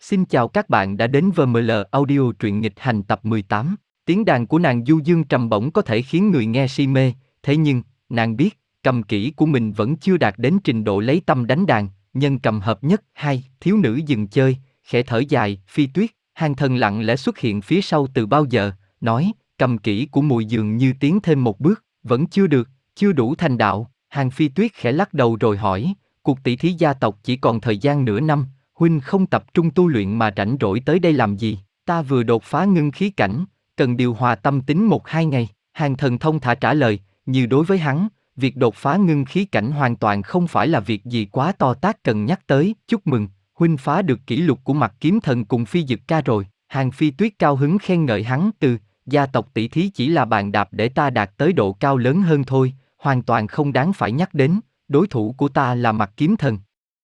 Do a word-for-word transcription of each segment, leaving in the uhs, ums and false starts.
Xin chào các bạn đã đến vê em lờ Audio truyện nghịch hành tập mười tám. Tiếng đàn của nàng du dương trầm bổng có thể khiến người nghe si mê, thế nhưng, nàng biết, cầm kỹ của mình vẫn chưa đạt đến trình độ lấy tâm đánh đàn, nhân cầm hợp nhất. Hai, thiếu nữ dừng chơi, khẽ thở dài. Phi Tuyết, Hàng Thần lặng lẽ xuất hiện phía sau từ bao giờ, nói, cầm kỹ của mùi dường như tiến thêm một bước, vẫn chưa được, chưa đủ thành đạo. Hàng Phi Tuyết khẽ lắc đầu rồi hỏi, cuộc tỷ thí gia tộc chỉ còn thời gian nửa năm, huynh không tập trung tu luyện mà rảnh rỗi tới đây làm gì? Ta vừa đột phá ngưng khí cảnh, cần điều hòa tâm tính một hai ngày. Hàng Thần thông thả trả lời, như đối với hắn, việc đột phá ngưng khí cảnh hoàn toàn không phải là việc gì quá to tát cần nhắc tới. Chúc mừng, huynh phá được kỷ lục của Mặc Kiếm Thần cùng Phi Dực Ca rồi. Hàng Phi Tuyết cao hứng khen ngợi hắn. Từ gia tộc tỷ thí chỉ là bàn đạp để ta đạt tới độ cao lớn hơn thôi, hoàn toàn không đáng phải nhắc đến. Đối thủ của ta là Mặc Kiếm Thần.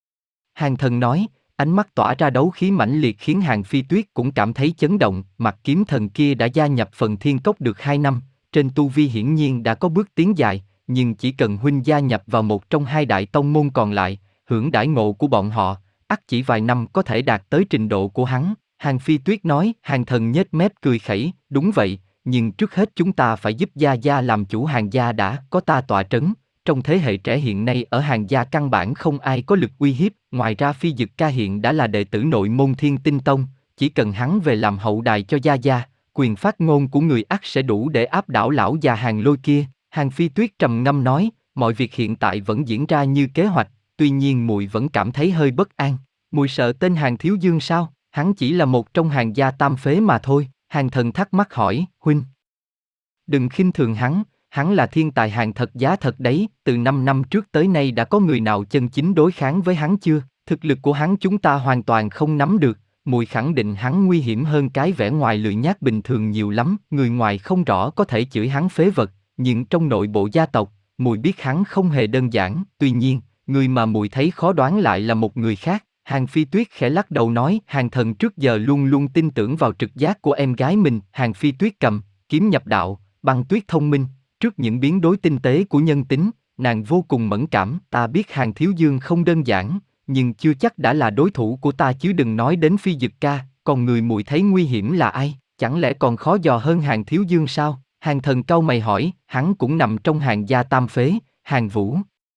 Hàng Thần nói, ánh mắt tỏa ra đấu khí mãnh liệt khiến Hàng Phi Tuyết cũng cảm thấy chấn động. Mặc Kiếm Thần kia đã gia nhập Phần Thiên Cốc được hai năm, trên tu vi hiển nhiên đã có bước tiến dài, nhưng chỉ cần huynh gia nhập vào một trong hai đại tông môn còn lại, hưởng đãi ngộ của bọn họ, ắt chỉ vài năm có thể đạt tới trình độ của hắn. Hàng Phi Tuyết nói. Hàng Thần nhếch mép cười khẩy, đúng vậy, nhưng trước hết chúng ta phải giúp gia gia làm chủ Hàng gia đã. Có ta tọa trấn, trong thế hệ trẻ hiện nay ở Hàng gia căn bản không ai có lực uy hiếp. Ngoài ra Phi Dực Ca hiện đã là đệ tử nội môn Thiên Tinh Tông, chỉ cần hắn về làm hậu đài cho gia gia, quyền phát ngôn của người ắt sẽ đủ để áp đảo lão già Hàng Lôi kia. Hàng Phi Tuyết trầm ngâm nói, mọi việc hiện tại vẫn diễn ra như kế hoạch, tuy nhiên muội vẫn cảm thấy hơi bất an. Muội sợ tên Hàng Thiếu Dương sao? Hắn chỉ là một trong Hàng gia tam phế mà thôi. Hàng Thần thắc mắc hỏi, huynh đừng khinh thường hắn, hắn là thiên tài hàng thật giá thật đấy. Từ năm năm trước tới nay đã có người nào chân chính đối kháng với hắn chưa? Thực lực của hắn chúng ta hoàn toàn không nắm được, muội khẳng định hắn nguy hiểm hơn cái vẻ ngoài lười nhác bình thường nhiều lắm. Người ngoài không rõ có thể chửi hắn phế vật, nhưng trong nội bộ gia tộc, muội biết hắn không hề đơn giản. Tuy nhiên, người mà muội thấy khó đoán lại là một người khác. Hàng Phi Tuyết khẽ lắc đầu nói, Hàng Thần trước giờ luôn luôn tin tưởng vào trực giác của em gái mình. Hàng Phi Tuyết cầm kiếm nhập đạo, Băng Tuyết thông minh, trước những biến đổi tinh tế của nhân tính, nàng vô cùng mẫn cảm. Ta biết Hàng Thiếu Dương không đơn giản, nhưng chưa chắc đã là đối thủ của ta, chứ đừng nói đến Phi Dực Ca. Còn người muội thấy nguy hiểm là ai? Chẳng lẽ còn khó dò hơn Hàng Thiếu Dương sao? Hàng Thần cau mày hỏi, hắn cũng nằm trong Hàng gia tam phế, Hàng Vũ.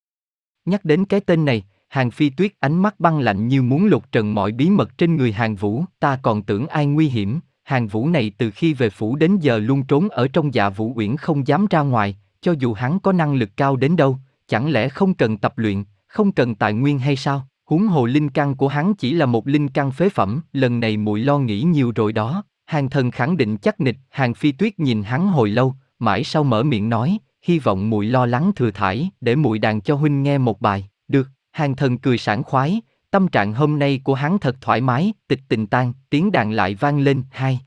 Nhắc đến cái tên này, Hàng Phi Tuyết ánh mắt băng lạnh như muốn lột trần mọi bí mật trên người Hàng Vũ. Ta còn tưởng ai nguy hiểm, Hàng Vũ này từ khi về phủ đến giờ luôn trốn ở trong Dạ Vũ Uyển không dám ra ngoài, cho dù hắn có năng lực cao đến đâu, chẳng lẽ không cần tập luyện, không cần tài nguyên hay sao? Huống hồ linh căn của hắn chỉ là một linh căn phế phẩm, lần này muội lo nghĩ nhiều rồi đó. Hàng Thần khẳng định chắc nịch. Hàng Phi Tuyết nhìn hắn hồi lâu, mãi sau mở miệng nói, hy vọng muội lo lắng thừa thãi, để muội đàn cho huynh nghe một bài. Được. Hàng Thần cười sảng khoái, tâm trạng hôm nay của hắn thật thoải mái. Tịch tình tan, tiếng đàn lại vang lên. Hai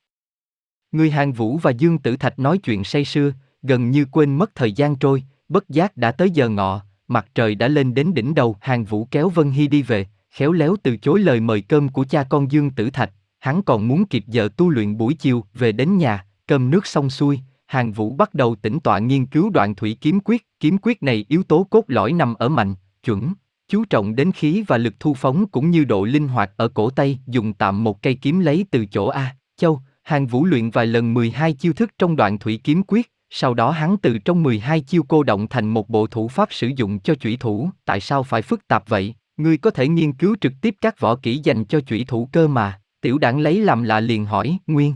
người Hàng Vũ và Dương Tử Thạch nói chuyện say sưa, gần như quên mất thời gian trôi. Bất giác đã tới giờ ngọ, mặt trời đã lên đến đỉnh đầu. Hàng Vũ kéo Vân Hy đi về, khéo léo từ chối lời mời cơm của cha con Dương Tử Thạch. Hắn còn muốn kịp giờ tu luyện buổi chiều. Về đến nhà, cơm nước xong xuôi, Hàng Vũ bắt đầu tĩnh tọa nghiên cứu Đoạn Thủy Kiếm Quyết. Kiếm quyết này yếu tố cốt lõi nằm ở mạnh, chuẩn, chú trọng đến khí và lực thu phóng cũng như độ linh hoạt ở cổ tay. Dùng tạm một cây kiếm lấy từ chỗ A Châu, Hàng Vũ luyện vài lần mười hai chiêu thức trong Đoạn Thủy Kiếm Quyết. Sau đó hắn từ trong mười hai chiêu cô động thành một bộ thủ pháp sử dụng cho chủy thủ. Tại sao phải phức tạp vậy? Ngươi có thể nghiên cứu trực tiếp các võ kỹ dành cho chủy thủ cơ mà. Tiểu Đản lấy làm lạ liền hỏi, nguyên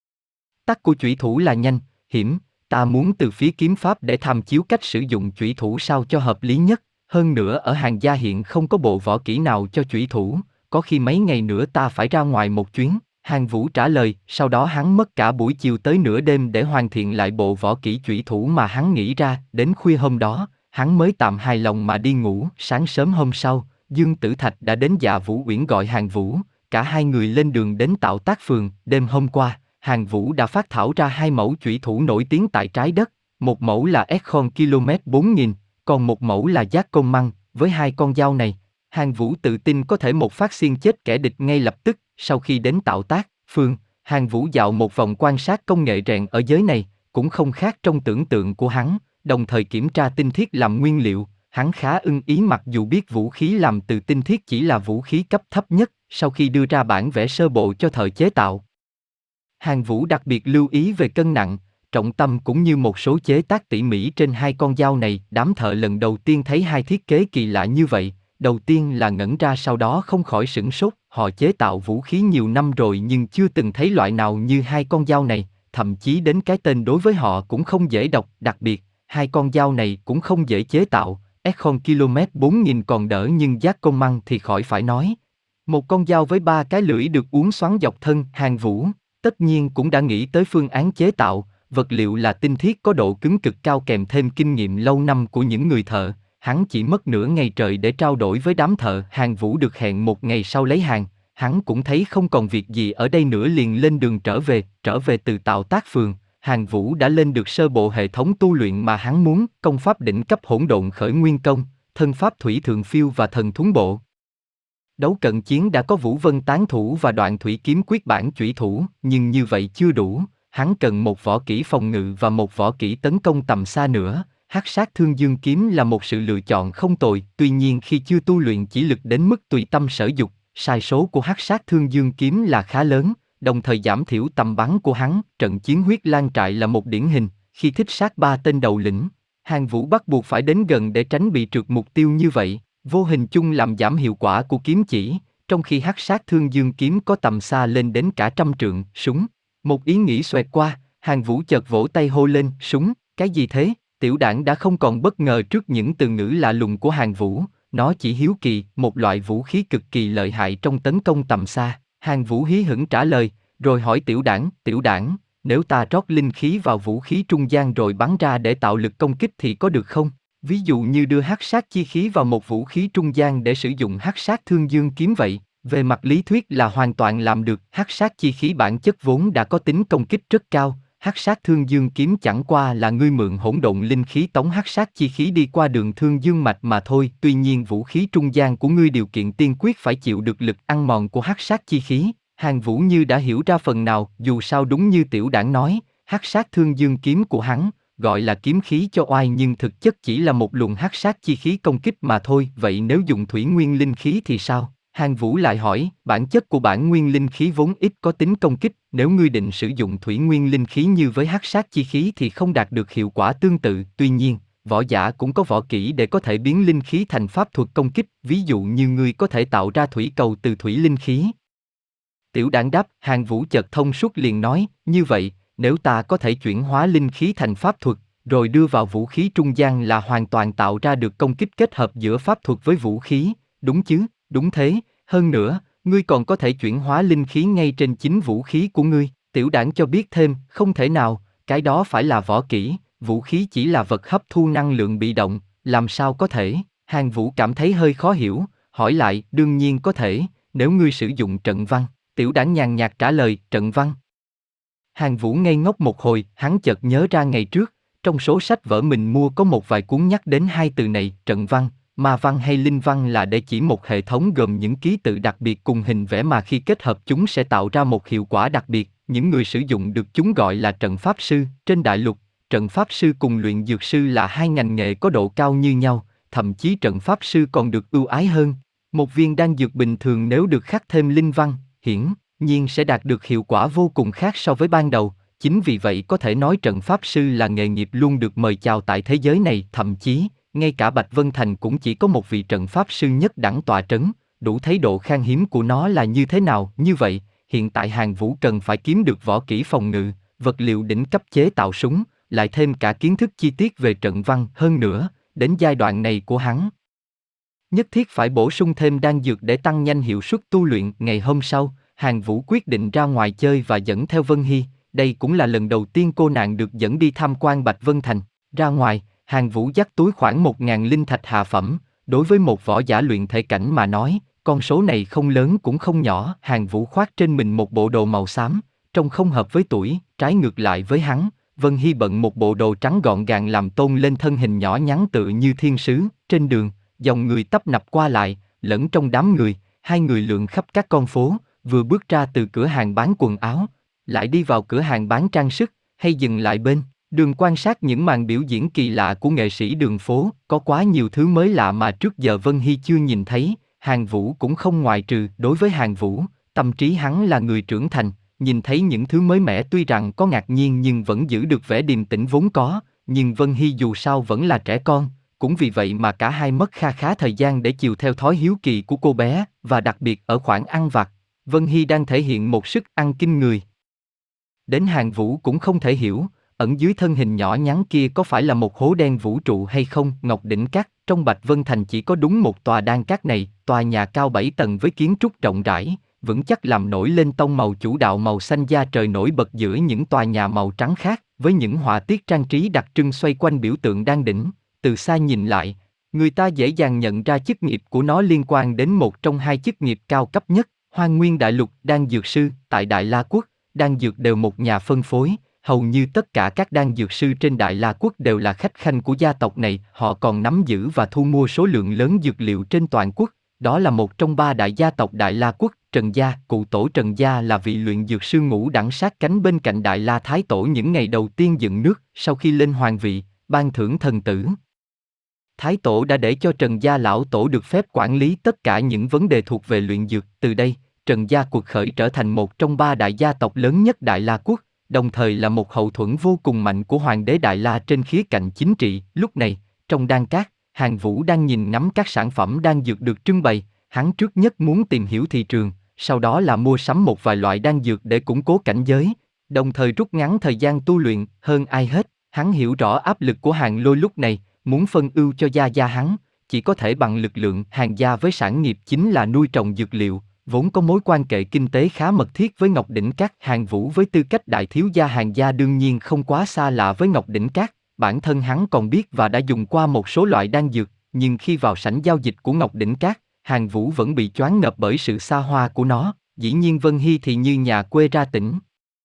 tắc của chủy thủ là nhanh, hiểm. Ta muốn từ phía kiếm pháp để tham chiếu cách sử dụng chủy thủ sao cho hợp lý nhất. Hơn nữa ở Hàng gia hiện không có bộ võ kỹ nào cho chủy thủ, có khi mấy ngày nữa ta phải ra ngoài một chuyến. Hàng Vũ trả lời. Sau đó hắn mất cả buổi chiều tới nửa đêm để hoàn thiện lại bộ võ kỹ chủy thủ mà hắn nghĩ ra. Đến khuya hôm đó, hắn mới tạm hài lòng mà đi ngủ. Sáng sớm hôm sau, Dương Tử Thạch đã đến Dạ Vũ Uyển gọi Hàng Vũ. Cả hai người lên đường đến Tạo Tác Phường. Đêm hôm qua, Hàng Vũ đã phát thảo ra hai mẫu chủy thủ nổi tiếng tại trái đất. Một mẫu là Econ km bốn nghìn, còn một mẫu là Giác Công Măng. Với hai con dao này, Hàng Vũ tự tin có thể một phát xiên chết kẻ địch ngay lập tức. Sau khi đến Tạo Tác Phường, Hàng Vũ dạo một vòng quan sát công nghệ rèn ở giới này, cũng không khác trong tưởng tượng của hắn, đồng thời kiểm tra tinh thiết làm nguyên liệu. Hắn khá ưng ý mặc dù biết vũ khí làm từ tinh thiết chỉ là vũ khí cấp thấp nhất, sau khi đưa ra bản vẽ sơ bộ cho thợ chế tạo. Hàn Vũ đặc biệt lưu ý về cân nặng, trọng tâm cũng như một số chế tác tỉ mỉ trên hai con dao này. Đám thợ lần đầu tiên thấy hai thiết kế kỳ lạ như vậy, đầu tiên là ngẩn ra, sau đó không khỏi sửng sốt. Họ chế tạo vũ khí nhiều năm rồi nhưng chưa từng thấy loại nào như hai con dao này, thậm chí đến cái tên đối với họ cũng không dễ đọc. Đặc biệt, hai con dao này cũng không dễ chế tạo. Econ km bốn nghìn còn đỡ nhưng giác công măng thì khỏi phải nói. Một con dao với ba cái lưỡi được uốn xoắn dọc thân. Hàn Vũ tất nhiên cũng đã nghĩ tới phương án chế tạo, vật liệu là tinh thiết có độ cứng cực cao kèm thêm kinh nghiệm lâu năm của những người thợ. Hắn chỉ mất nửa ngày trời để trao đổi với đám thợ. Hàn Vũ được hẹn một ngày sau lấy hàng, hắn cũng thấy không còn việc gì ở đây nữa liền lên đường trở về. Trở về từ Tạo Tác Phường, Hàn Vũ đã lên được sơ bộ hệ thống tu luyện mà hắn muốn, công pháp đỉnh cấp Hỗn Độn Khởi Nguyên Công, thân pháp Thủy Thượng Phiêu và thần thúng bộ. Đấu cận chiến đã có Vũ Vân Tán Thủ và Đoạn Thủy Kiếm Quyết bản chủy thủ, nhưng như vậy chưa đủ, hắn cần một võ kỹ phòng ngự và một võ kỹ tấn công tầm xa nữa. Hắc Sát Thương Dương Kiếm là một sự lựa chọn không tồi, tuy nhiên khi chưa tu luyện chỉ lực đến mức tùy tâm sở dục, sai số của Hắc Sát Thương Dương Kiếm là khá lớn, đồng thời giảm thiểu tầm bắn của hắn. Trận chiến Huyết Lang Trại là một điển hình, khi thích sát ba tên đầu lĩnh, Hàn Vũ bắt buộc phải đến gần để tránh bị trượt mục tiêu như vậy, vô hình chung làm giảm hiệu quả của kiếm chỉ, trong khi Hắc Sát Thương Dương Kiếm có tầm xa lên đến cả trăm trượng. Súng. Một ý nghĩ xoẹt qua, Hàn Vũ chợt vỗ tay hô lên, súng, cái gì thế? Tiểu Đảng đã không còn bất ngờ trước những từ ngữ lạ lùng của Hàn Vũ, nó chỉ hiếu kỳ, một loại vũ khí cực kỳ lợi hại trong tấn công tầm xa. Hàn Vũ hí hửng trả lời, rồi hỏi Tiểu Đảng, Tiểu Đảng, nếu ta rót linh khí vào vũ khí trung gian rồi bắn ra để tạo lực công kích thì có được không? Ví dụ như đưa hắc sát chi khí vào một vũ khí trung gian để sử dụng hắc sát thương dương kiếm vậy, về mặt lý thuyết là hoàn toàn làm được. Hắc sát chi khí bản chất vốn đã có tính công kích rất cao, hắc sát thương dương kiếm chẳng qua là ngươi mượn hỗn độn linh khí tống hắc sát chi khí đi qua đường thương dương mạch mà thôi. Tuy nhiên vũ khí trung gian của ngươi điều kiện tiên quyết phải chịu được lực ăn mòn của hắc sát chi khí. Hàn Vũ như đã hiểu ra phần nào, dù sao đúng như Tiểu Đảng nói, hắc sát thương dương kiếm của hắn gọi là kiếm khí cho oai nhưng thực chất chỉ là một luồng hắc sát chi khí công kích mà thôi. Vậy nếu dùng thủy nguyên linh khí thì sao? Hàn Vũ lại hỏi, bản chất của bản nguyên linh khí vốn ít có tính công kích, nếu ngươi định sử dụng thủy nguyên linh khí như với hắc sát chi khí thì không đạt được hiệu quả tương tự. Tuy nhiên, võ giả cũng có võ kỹ để có thể biến linh khí thành pháp thuật công kích, ví dụ như ngươi có thể tạo ra thủy cầu từ thủy linh khí. Tiểu Đảng đáp. Hàn Vũ chợt thông suốt liền nói, như vậy, nếu ta có thể chuyển hóa linh khí thành pháp thuật, rồi đưa vào vũ khí trung gian là hoàn toàn tạo ra được công kích kết hợp giữa pháp thuật với vũ khí, đúng chứ? Đúng thế, hơn nữa, ngươi còn có thể chuyển hóa linh khí ngay trên chính vũ khí của ngươi. Tiểu Đảng cho biết thêm, không thể nào, cái đó phải là võ kỹ, vũ khí chỉ là vật hấp thu năng lượng bị động, làm sao có thể? Hàn Vũ cảm thấy hơi khó hiểu, hỏi lại, đương nhiên có thể, nếu ngươi sử dụng trận văn. Tiểu Đảng nhàn nhạt trả lời, trận văn. Hàn Vũ ngây ngốc một hồi, hắn chợt nhớ ra ngày trước, trong số sách vở mình mua có một vài cuốn nhắc đến hai từ này, trận văn, ma văn hay linh văn là để chỉ một hệ thống gồm những ký tự đặc biệt cùng hình vẽ mà khi kết hợp chúng sẽ tạo ra một hiệu quả đặc biệt. Những người sử dụng được chúng gọi là trận pháp sư. Trên đại lục, trận pháp sư cùng luyện dược sư là hai ngành nghề có độ cao như nhau, thậm chí trận pháp sư còn được ưu ái hơn. Một viên đan dược bình thường nếu được khắc thêm linh văn, hiển nhiên sẽ đạt được hiệu quả vô cùng khác so với ban đầu. Chính vì vậy có thể nói trận pháp sư là nghề nghiệp luôn được mời chào tại thế giới này, thậm chí, ngay cả Bạch Vân Thành cũng chỉ có một vị trận pháp sư nhất đẳng tọa trấn, đủ thấy độ khan hiếm của nó là như thế nào. Như vậy, hiện tại Hàn Vũ cần phải kiếm được võ kỹ phòng ngự, vật liệu đỉnh cấp chế tạo súng, lại thêm cả kiến thức chi tiết về trận văn. Hơn nữa, đến giai đoạn này của hắn, nhất thiết phải bổ sung thêm đan dược để tăng nhanh hiệu suất tu luyện. Ngày hôm sau, Hàn Vũ quyết định ra ngoài chơi và dẫn theo Vân Hy. Đây cũng là lần đầu tiên cô nàng được dẫn đi tham quan Bạch Vân Thành. Ra ngoài, Hàn Vũ dắt túi khoảng một ngàn linh thạch hạ phẩm. Đối với một võ giả luyện thể cảnh mà nói, con số này không lớn cũng không nhỏ. Hàn Vũ khoác trên mình một bộ đồ màu xám, trông không hợp với tuổi. Trái ngược lại với hắn, Vân Hy bận một bộ đồ trắng gọn gàng làm tôn lên thân hình nhỏ nhắn tựa như thiên sứ. Trên đường, dòng người tấp nập qua lại, lẫn trong đám người, hai người lượn khắp các con phố. Vừa bước ra từ cửa hàng bán quần áo, lại đi vào cửa hàng bán trang sức, hay dừng lại bên đường quan sát những màn biểu diễn kỳ lạ của nghệ sĩ đường phố. Có quá nhiều thứ mới lạ mà trước giờ Vân Hy chưa nhìn thấy. Hàn Vũ cũng không ngoại trừ. Đối với Hàn Vũ, tâm trí hắn là người trưởng thành, nhìn thấy những thứ mới mẻ tuy rằng có ngạc nhiên nhưng vẫn giữ được vẻ điềm tĩnh vốn có, nhưng Vân Hy dù sao vẫn là trẻ con, cũng vì vậy mà cả hai mất kha khá thời gian để chiều theo thói hiếu kỳ của cô bé, và đặc biệt ở khoản ăn vặt, Vân Hy đang thể hiện một sức ăn kinh người. Đến Hàn Vũ cũng không thể hiểu, ẩn dưới thân hình nhỏ nhắn kia có phải là một hố đen vũ trụ hay không. Ngọc Đỉnh Cát, trong Bạch Vân Thành chỉ có đúng một tòa đan cát này, tòa nhà cao bảy tầng với kiến trúc rộng rãi, vững chắc làm nổi lên tông màu chủ đạo màu xanh da trời nổi bật giữa những tòa nhà màu trắng khác, với những họa tiết trang trí đặc trưng xoay quanh biểu tượng đan đỉnh. Từ xa nhìn lại, người ta dễ dàng nhận ra chức nghiệp của nó liên quan đến một trong hai chức nghiệp cao cấp nhất, Hoang Nguyên Đại Lục. Đan dược sư, tại Đại La Quốc, đan dược đều một nhà phân phối, hầu như tất cả các đan dược sư trên Đại La Quốc đều là khách khanh của gia tộc này, họ còn nắm giữ và thu mua số lượng lớn dược liệu trên toàn quốc. Đó là một trong ba đại gia tộc Đại La Quốc. Trần gia, cụ tổ Trần gia là vị luyện dược sư ngũ đẳng sát cánh bên cạnh Đại La Thái Tổ những ngày đầu tiên dựng nước, sau khi lên hoàng vị, ban thưởng thần tử. Thái Tổ đã để cho Trần gia lão tổ được phép quản lý tất cả những vấn đề thuộc về luyện dược. Từ đây, Trần gia cuộc khởi trở thành một trong ba đại gia tộc lớn nhất Đại La Quốc, đồng thời là một hậu thuẫn vô cùng mạnh của Hoàng đế Đại La trên khía cạnh chính trị. Lúc này, trong đan cát, Hàn Vũ đang nhìn ngắm các sản phẩm đan dược được trưng bày, hắn trước nhất muốn tìm hiểu thị trường, sau đó là mua sắm một vài loại đan dược để củng cố cảnh giới, đồng thời rút ngắn thời gian tu luyện. Hơn ai hết, hắn hiểu rõ áp lực của Hàn Lôi lúc này, muốn phân ưu cho gia gia hắn, chỉ có thể bằng lực lượng. Hàn gia với sản nghiệp chính là nuôi trồng dược liệu, vốn có mối quan hệ kinh tế khá mật thiết với Ngọc Đỉnh Cát. Hàn Vũ với tư cách đại thiếu gia Hàn gia đương nhiên không quá xa lạ với Ngọc Đỉnh Cát, bản thân hắn còn biết và đã dùng qua một số loại đan dược, nhưng khi vào sảnh giao dịch của Ngọc Đỉnh Cát, Hàn Vũ vẫn bị choáng ngợp bởi sự xa hoa của nó. Dĩ nhiên Vân Hy thì như nhà quê ra tỉnh.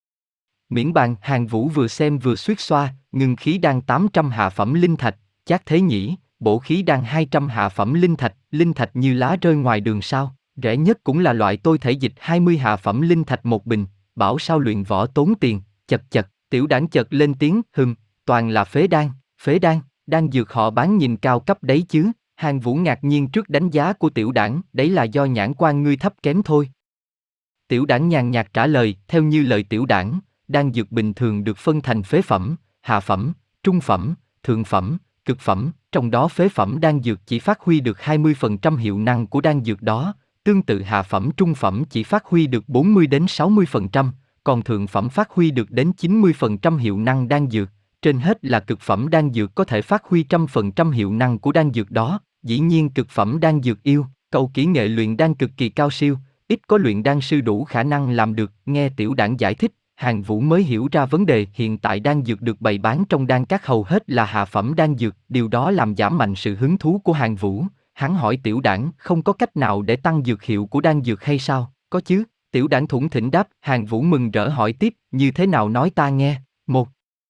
Miễn bàn, Hàn Vũ vừa xem vừa suýt xoa, ngưng khí đan tám trăm hạ phẩm linh thạch, chát thế nhỉ, bổ khí đan hai trăm hạ phẩm linh thạch, linh thạch như lá rơi ngoài đường sao, rẻ nhất cũng là loại tôi thể dịch hai mươi hạ phẩm linh thạch một bình, bảo sao luyện võ tốn tiền. Chật chật, tiểu đảng chợt lên tiếng, hừm, toàn là phế đan, phế đan, đan dược họ bán nhìn cao cấp đấy chứ. Hàn Vũ ngạc nhiên trước đánh giá của tiểu đảng, đấy là do nhãn quan ngươi thấp kém thôi. Tiểu đảng nhàn nhạt trả lời, theo như lời tiểu đảng, đan dược bình thường được phân thành phế phẩm, hạ phẩm, trung phẩm, thượng phẩm, cực phẩm, trong đó phế phẩm đan dược chỉ phát huy được hai mươi phần trăm hiệu năng của đan dược đó, tương tự hạ phẩm trung phẩm chỉ phát huy được bốn mươi đến sáu mươi phần trăm, còn thượng phẩm phát huy được đến chín mươi phần trăm hiệu năng đan dược, trên hết là cực phẩm đan dược có thể phát huy trăm phần trăm hiệu năng của đan dược đó. Dĩ nhiên cực phẩm đan dược yêu cầu kỹ nghệ luyện đan cực kỳ cao siêu, ít có luyện đan sư đủ khả năng làm được. Nghe tiểu đảng giải thích, Hàn Vũ mới hiểu ra vấn đề. Hiện tại đan dược được bày bán trong đan các hầu hết là hạ phẩm đan dược, điều đó làm giảm mạnh sự hứng thú của Hàn Vũ. Hắn hỏi tiểu đảng, không có cách nào để tăng dược hiệu của đan dược hay sao? Có chứ, tiểu đảng thủng thỉnh đáp. Hàn Vũ mừng rỡ hỏi tiếp, như thế nào nói ta nghe. Một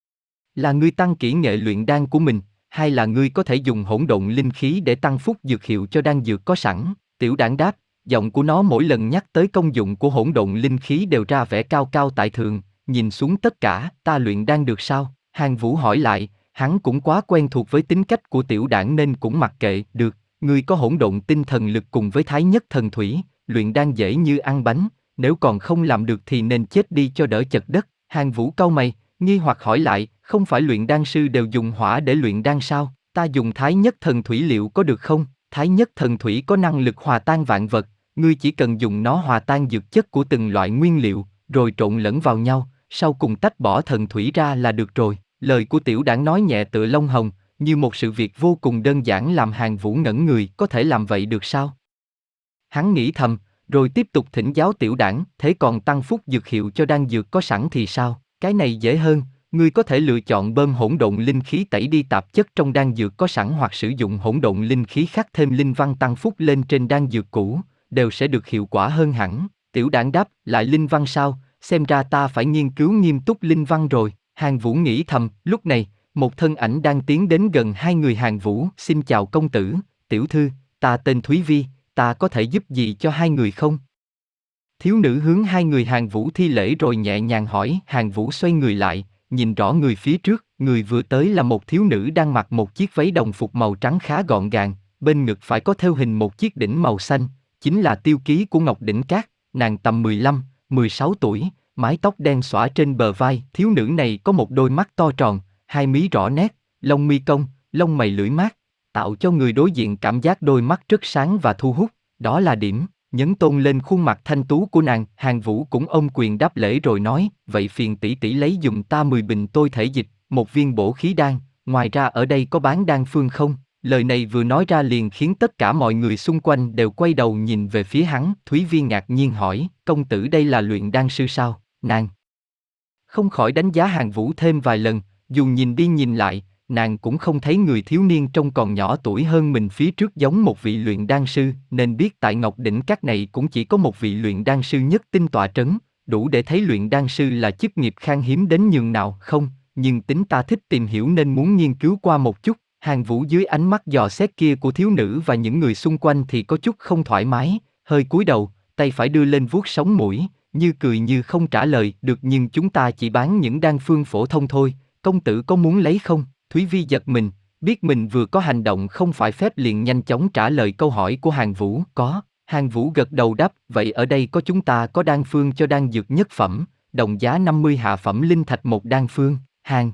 là ngươi tăng kỹ nghệ luyện đan của mình, hai là ngươi có thể dùng hỗn độn linh khí để tăng phúc dược hiệu cho đan dược có sẵn. Tiểu đảng đáp, giọng của nó mỗi lần nhắc tới công dụng của hỗn độn linh khí đều ra vẻ cao cao tại thượng, nhìn xuống tất cả. Ta luyện đan được sao? Hàn Vũ hỏi lại, hắn cũng quá quen thuộc với tính cách của tiểu đảng nên cũng mặc kệ. Được, ngươi có hỗn độn tinh thần lực cùng với thái nhất thần thủy, luyện đan dễ như ăn bánh, nếu còn không làm được thì nên chết đi cho đỡ chật đất. Hàn Vũ cau mày, nghi hoặc hỏi lại, không phải luyện đan sư đều dùng hỏa để luyện đan sao? Ta dùng thái nhất thần thủy liệu có được không? Thái nhất thần thủy có năng lực hòa tan vạn vật, ngươi chỉ cần dùng nó hòa tan dược chất của từng loại nguyên liệu, rồi trộn lẫn vào nhau, sau cùng tách bỏ thần thủy ra là được rồi. Lời của tiểu đảng nói nhẹ tựa lông hồng, như một sự việc vô cùng đơn giản làm Hàn Vũ ngẩn người. Có thể làm vậy được sao? Hắn nghĩ thầm, rồi tiếp tục thỉnh giáo tiểu đảng, thế còn tăng phúc dược hiệu cho đan dược có sẵn thì sao? Cái này dễ hơn, ngươi có thể lựa chọn bơm hỗn độn linh khí tẩy đi tạp chất trong đan dược có sẵn hoặc sử dụng hỗn độn linh khí khắc thêm linh văn tăng phúc lên trên đan dược cũ, đều sẽ được hiệu quả hơn hẳn. Tiểu đảng đáp, lại linh văn sao? Xem ra ta phải nghiên cứu nghiêm túc linh văn rồi. Hàn Vũ nghĩ thầm. Lúc này, một thân ảnh đang tiến đến gần hai người Hàn Vũ. Xin chào công tử, tiểu thư, ta tên Thúy Vi, ta có thể giúp gì cho hai người không? Thiếu nữ hướng hai người Hàn Vũ thi lễ rồi nhẹ nhàng hỏi. Hàn Vũ xoay người lại, nhìn rõ người phía trước. Người vừa tới là một thiếu nữ đang mặc một chiếc váy đồng phục màu trắng khá gọn gàng, bên ngực phải có thêu hình một chiếc đỉnh màu xanh, chính là Tiêu Ký của Ngọc Đỉnh Cát, nàng tầm mười lăm, mười sáu tuổi, mái tóc đen xõa trên bờ vai, thiếu nữ này có một đôi mắt to tròn, hai mí rõ nét, lông mi cong, lông mày lưỡi mát, tạo cho người đối diện cảm giác đôi mắt rất sáng và thu hút, đó là điểm nhấn tôn lên khuôn mặt thanh tú của nàng. Hàn Vũ cũng ôm quyền đáp lễ rồi nói, vậy phiền tỷ tỷ lấy giùm ta mười bình tôi thể dịch, một viên bổ khí đan, ngoài ra ở đây có bán đan phương không? Lời này vừa nói ra liền khiến tất cả mọi người xung quanh đều quay đầu nhìn về phía hắn. Thúy Vi ngạc nhiên hỏi, công tử đây là luyện đan sư sao? Nàng không khỏi đánh giá Hàn Vũ thêm vài lần, dù nhìn đi nhìn lại, nàng cũng không thấy người thiếu niên trông còn nhỏ tuổi hơn mình phía trước giống một vị luyện đan sư, nên biết tại Ngọc Đỉnh Các này cũng chỉ có một vị luyện đan sư nhất tinh tọa trấn, đủ để thấy luyện đan sư là chức nghiệp khan hiếm đến nhường nào. Không, nhưng tính ta thích tìm hiểu nên muốn nghiên cứu qua một chút. Hàn Vũ dưới ánh mắt dò xét kia của thiếu nữ và những người xung quanh thì có chút không thoải mái, hơi cúi đầu, tay phải đưa lên vuốt sống mũi, như cười như không trả lời. Được, nhưng chúng ta chỉ bán những đan phương phổ thông thôi, công tử có muốn lấy không? Thúy Vi giật mình, biết mình vừa có hành động không phải phép liền nhanh chóng trả lời câu hỏi của Hàn Vũ. Có. Hàn Vũ gật đầu đáp, vậy ở đây có chúng ta có đan phương cho đan dược nhất phẩm, đồng giá năm mươi hạ phẩm linh thạch một đan phương. Hàn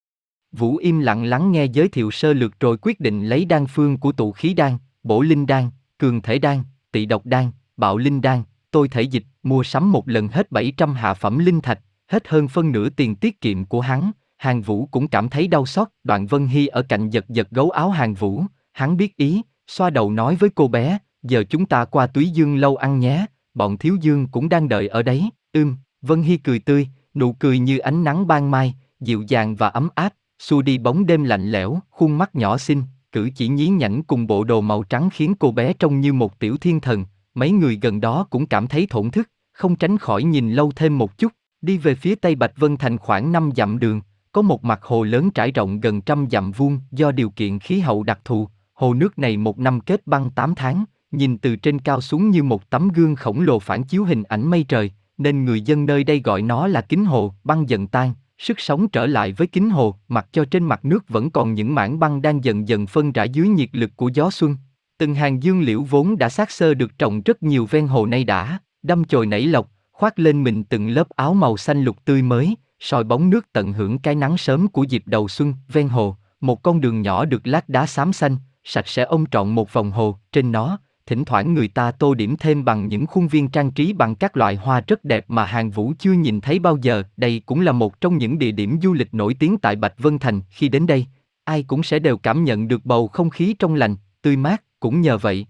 Vũ im lặng lắng nghe giới thiệu sơ lược rồi quyết định lấy đan phương của tụ khí đan, bổ linh đan, cường thể đan, tị độc đan, bạo linh đan, tôi thể dịch, mua sắm một lần hết bảy trăm hạ phẩm linh thạch, hết hơn phân nửa tiền tiết kiệm của hắn. Hàn Vũ cũng cảm thấy đau xót. Đoạn Vân Hy ở cạnh giật giật gấu áo Hàn Vũ, hắn biết ý, xoa đầu nói với cô bé, giờ chúng ta qua Túy Dương lâu ăn nhé, bọn Thiếu Dương cũng đang đợi ở đấy. Ưm, Vân Hy cười tươi, nụ cười như ánh nắng ban mai, dịu dàng và ấm áp, xua đi bóng đêm lạnh lẽo. Khuôn mắt nhỏ xinh, cử chỉ nhí nhảnh cùng bộ đồ màu trắng khiến cô bé trông như một tiểu thiên thần. Mấy người gần đó cũng cảm thấy thổn thức, không tránh khỏi nhìn lâu thêm một chút. Đi về phía tây Bạch Vân Thành khoảng năm dặm đường, có một mặt hồ lớn trải rộng gần trăm dặm vuông. Do điều kiện khí hậu đặc thù, hồ nước này một năm kết băng tám tháng, nhìn từ trên cao xuống như một tấm gương khổng lồ phản chiếu hình ảnh mây trời, nên người dân nơi đây gọi nó là Kính Hồ. Băng dần tan, sức sống trở lại với Kính Hồ, mặc cho trên mặt nước vẫn còn những mảng băng đang dần dần phân rã dưới nhiệt lực của gió xuân. Từng hàng dương liễu vốn đã xác xơ được trồng rất nhiều ven hồ nay đã đâm chồi nảy lộc, khoác lên mình từng lớp áo màu xanh lục tươi mới, soi bóng nước tận hưởng cái nắng sớm của dịp đầu xuân. Ven hồ, một con đường nhỏ được lát đá xám xanh, sạch sẽ ôm trọn một vòng hồ. Trên nó, thỉnh thoảng người ta tô điểm thêm bằng những khuôn viên trang trí bằng các loại hoa rất đẹp mà Hàn Vũ chưa nhìn thấy bao giờ. Đây cũng là một trong những địa điểm du lịch nổi tiếng tại Bạch Vân Thành. Khi đến đây, ai cũng sẽ đều cảm nhận được bầu không khí trong lành, tươi mát. Cũng nhờ vậy,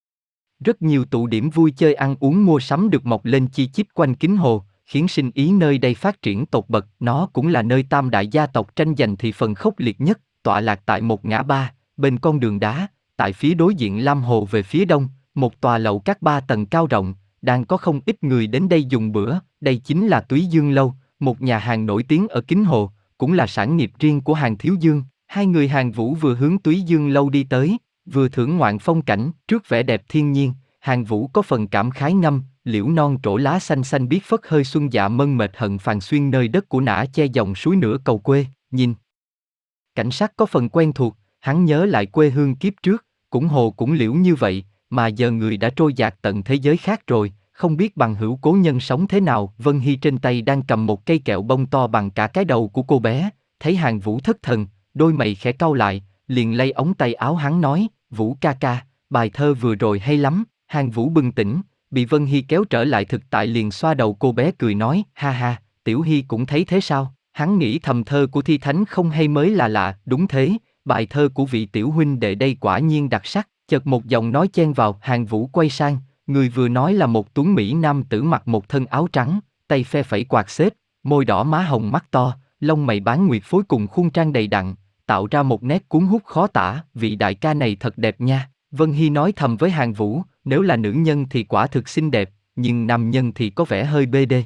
rất nhiều tụ điểm vui chơi ăn uống mua sắm được mọc lên chi chít quanh Kính Hồ, khiến sinh ý nơi đây phát triển tột bậc. Nó cũng là nơi tam đại gia tộc tranh giành thị phần khốc liệt nhất, tọa lạc tại một ngã ba, bên con đường đá, tại phía đối diện Lam Hồ về phía đông, một tòa lầu các ba tầng cao rộng, đang có không ít người đến đây dùng bữa. Đây chính là Túy Dương Lâu, một nhà hàng nổi tiếng ở Kính Hồ, cũng là sản nghiệp riêng của Hàn Thiếu Dương. Hai người Hàn Vũ vừa hướng Túy Dương Lâu đi tới, vừa thưởng ngoạn phong cảnh. Trước vẻ đẹp thiên nhiên, Hàn Vũ có phần cảm khái ngâm, liễu non trổ lá xanh xanh biếc phất hơi xuân dạ mân mệt hận phàn xuyên nơi đất của nã che dòng suối nửa cầu quê. Nhìn cảnh sắc có phần quen thuộc, hắn nhớ lại quê hương kiếp trước, cũng hồ cũng liễu như vậy, mà giờ người đã trôi dạt tận thế giới khác rồi, không biết bằng hữu cố nhân sống thế nào. Vân Hy trên tay đang cầm một cây kẹo bông to bằng cả cái đầu của cô bé, thấy Hàn Vũ thất thần, đôi mày khẽ cau lại, liền lay ống tay áo hắn nói, Vũ ca ca, bài thơ vừa rồi hay lắm. Hàn Vũ bừng tỉnh, bị Vân Hy kéo trở lại thực tại liền xoa đầu cô bé cười nói, ha ha, Tiểu Hy cũng thấy thế sao? Hắn nghĩ thầm thơ của Thi Thánh không hay mới là lạ. Đúng thế, bài thơ của vị tiểu huynh đệ đây quả nhiên đặc sắc. Chợt một giọng nói chen vào. Hàn Vũ quay sang, người vừa nói là một tuấn mỹ nam tử mặc một thân áo trắng, tay phe phẩy quạt xếp, môi đỏ má hồng mắt to, lông mày bán nguyệt phối cùng khuôn trang đầy đặn, tạo ra một nét cuốn hút khó tả. Vị đại ca này thật đẹp nha. Vân Hy nói thầm với Hàn Vũ, nếu là nữ nhân thì quả thực xinh đẹp, nhưng nam nhân thì có vẻ hơi bê đê.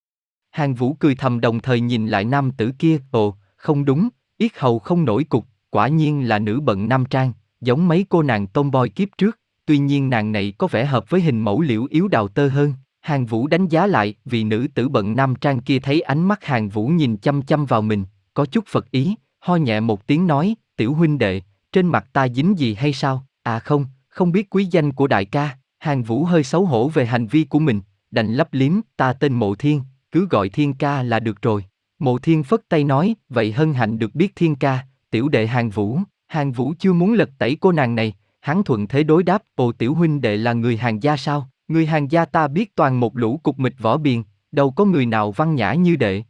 Hàn Vũ cười thầm đồng thời nhìn lại nam tử kia, ồ, không đúng, yết hầu không nổi cục, quả nhiên là nữ bận nam trang, giống mấy cô nàng tomboy kiếp trước, tuy nhiên nàng này có vẻ hợp với hình mẫu liễu yếu đào tơ hơn. Hàn Vũ đánh giá lại, vì nữ tử bận nam trang kia thấy ánh mắt Hàn Vũ nhìn chăm chăm vào mình, có chút phật ý, ho nhẹ một tiếng nói, tiểu huynh đệ, trên mặt ta dính gì hay sao? À không, không biết quý danh của đại ca. Hàng Vũ hơi xấu hổ về hành vi của mình, đành lấp liếm, ta tên Mộ Thiên, cứ gọi Thiên ca là được rồi. Mộ Thiên phất tay nói, vậy hân hạnh được biết Thiên ca, tiểu đệ Hàng Vũ. Hàng Vũ chưa muốn lật tẩy cô nàng này, hắn thuận thế đối đáp, ồ tiểu huynh đệ là người Hàng gia sao? Người Hàng gia ta biết toàn một lũ cục mịch võ biền, đâu có người nào văn nhã như đệ.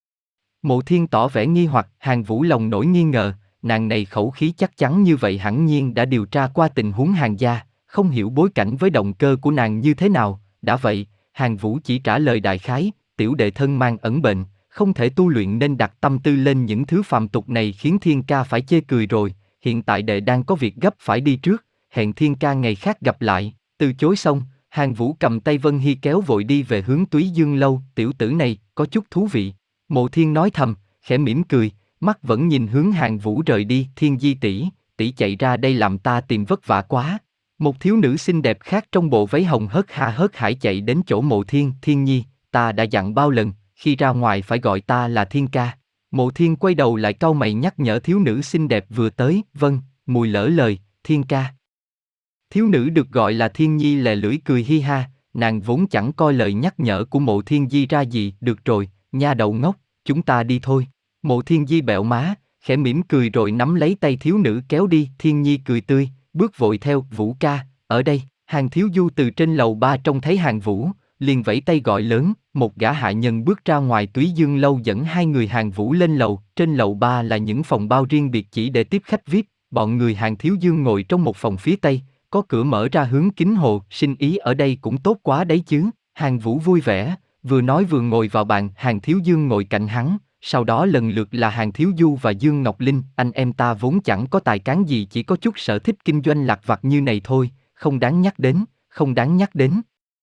Mộ Thiên tỏ vẻ nghi hoặc, Hàng Vũ lòng nổi nghi ngờ, nàng này khẩu khí chắc chắn như vậy hẳn nhiên đã điều tra qua tình huống Hàng gia, không hiểu bối cảnh với động cơ của nàng như thế nào. Đã vậy, Hàng Vũ chỉ trả lời đại khái, tiểu đệ thân mang ẩn bệnh, không thể tu luyện nên đặt tâm tư lên những thứ phàm tục này khiến Thiên ca phải chê cười rồi, hiện tại đệ đang có việc gấp phải đi trước, hẹn Thiên ca ngày khác gặp lại. Từ chối xong, Hàng Vũ cầm tay Vân Hy kéo vội đi về hướng Túy Dương lâu, tiểu tử này, có chút thú vị. Mộ Thiên nói thầm, khẽ mỉm cười, mắt vẫn nhìn hướng Hàng Vũ rời đi, Thiên Di tỷ, tỷ chạy ra đây làm ta tìm vất vả quá. Một thiếu nữ xinh đẹp khác trong bộ váy hồng hớt ha hớt hải chạy đến chỗ Mộ Thiên, Thiên Nhi, ta đã dặn bao lần, khi ra ngoài phải gọi ta là Thiên ca. Mộ Thiên quay đầu lại cau mày nhắc nhở thiếu nữ xinh đẹp vừa tới, vâng, mùi lỡ lời, Thiên ca. Thiếu nữ được gọi là Thiên Nhi lè lưỡi cười hi ha, nàng vốn chẳng coi lời nhắc nhở của Mộ Thiên Di ra gì, được rồi, nha đầu ngốc, chúng ta đi thôi. Mộ Thiên Di bẹo má, khẽ mỉm cười rồi nắm lấy tay thiếu nữ kéo đi, Thiên Nhi cười tươi, bước vội theo, Vũ ca, ở đây. Hàng Thiếu Du từ trên lầu ba trông thấy Hàng Vũ, liền vẫy tay gọi lớn, một gã hạ nhân bước ra ngoài Túy Dương lâu dẫn hai người Hàng Vũ lên lầu, trên lầu ba là những phòng bao riêng biệt chỉ để tiếp khách vi ai pi, bọn người Hàng Thiếu Dương ngồi trong một phòng phía tây, có cửa mở ra hướng kính hồ, sinh ý ở đây cũng tốt quá đấy chứ. Hàng Vũ vui vẻ, vừa nói vừa ngồi vào bàn, Hàng Thiếu Dương ngồi cạnh hắn, sau đó lần lượt là Hàng Thiếu Du và Dương Ngọc Linh, anh em ta vốn chẳng có tài cán gì, chỉ có chút sở thích kinh doanh lặt vặt như này thôi, không đáng nhắc đến, không đáng nhắc đến.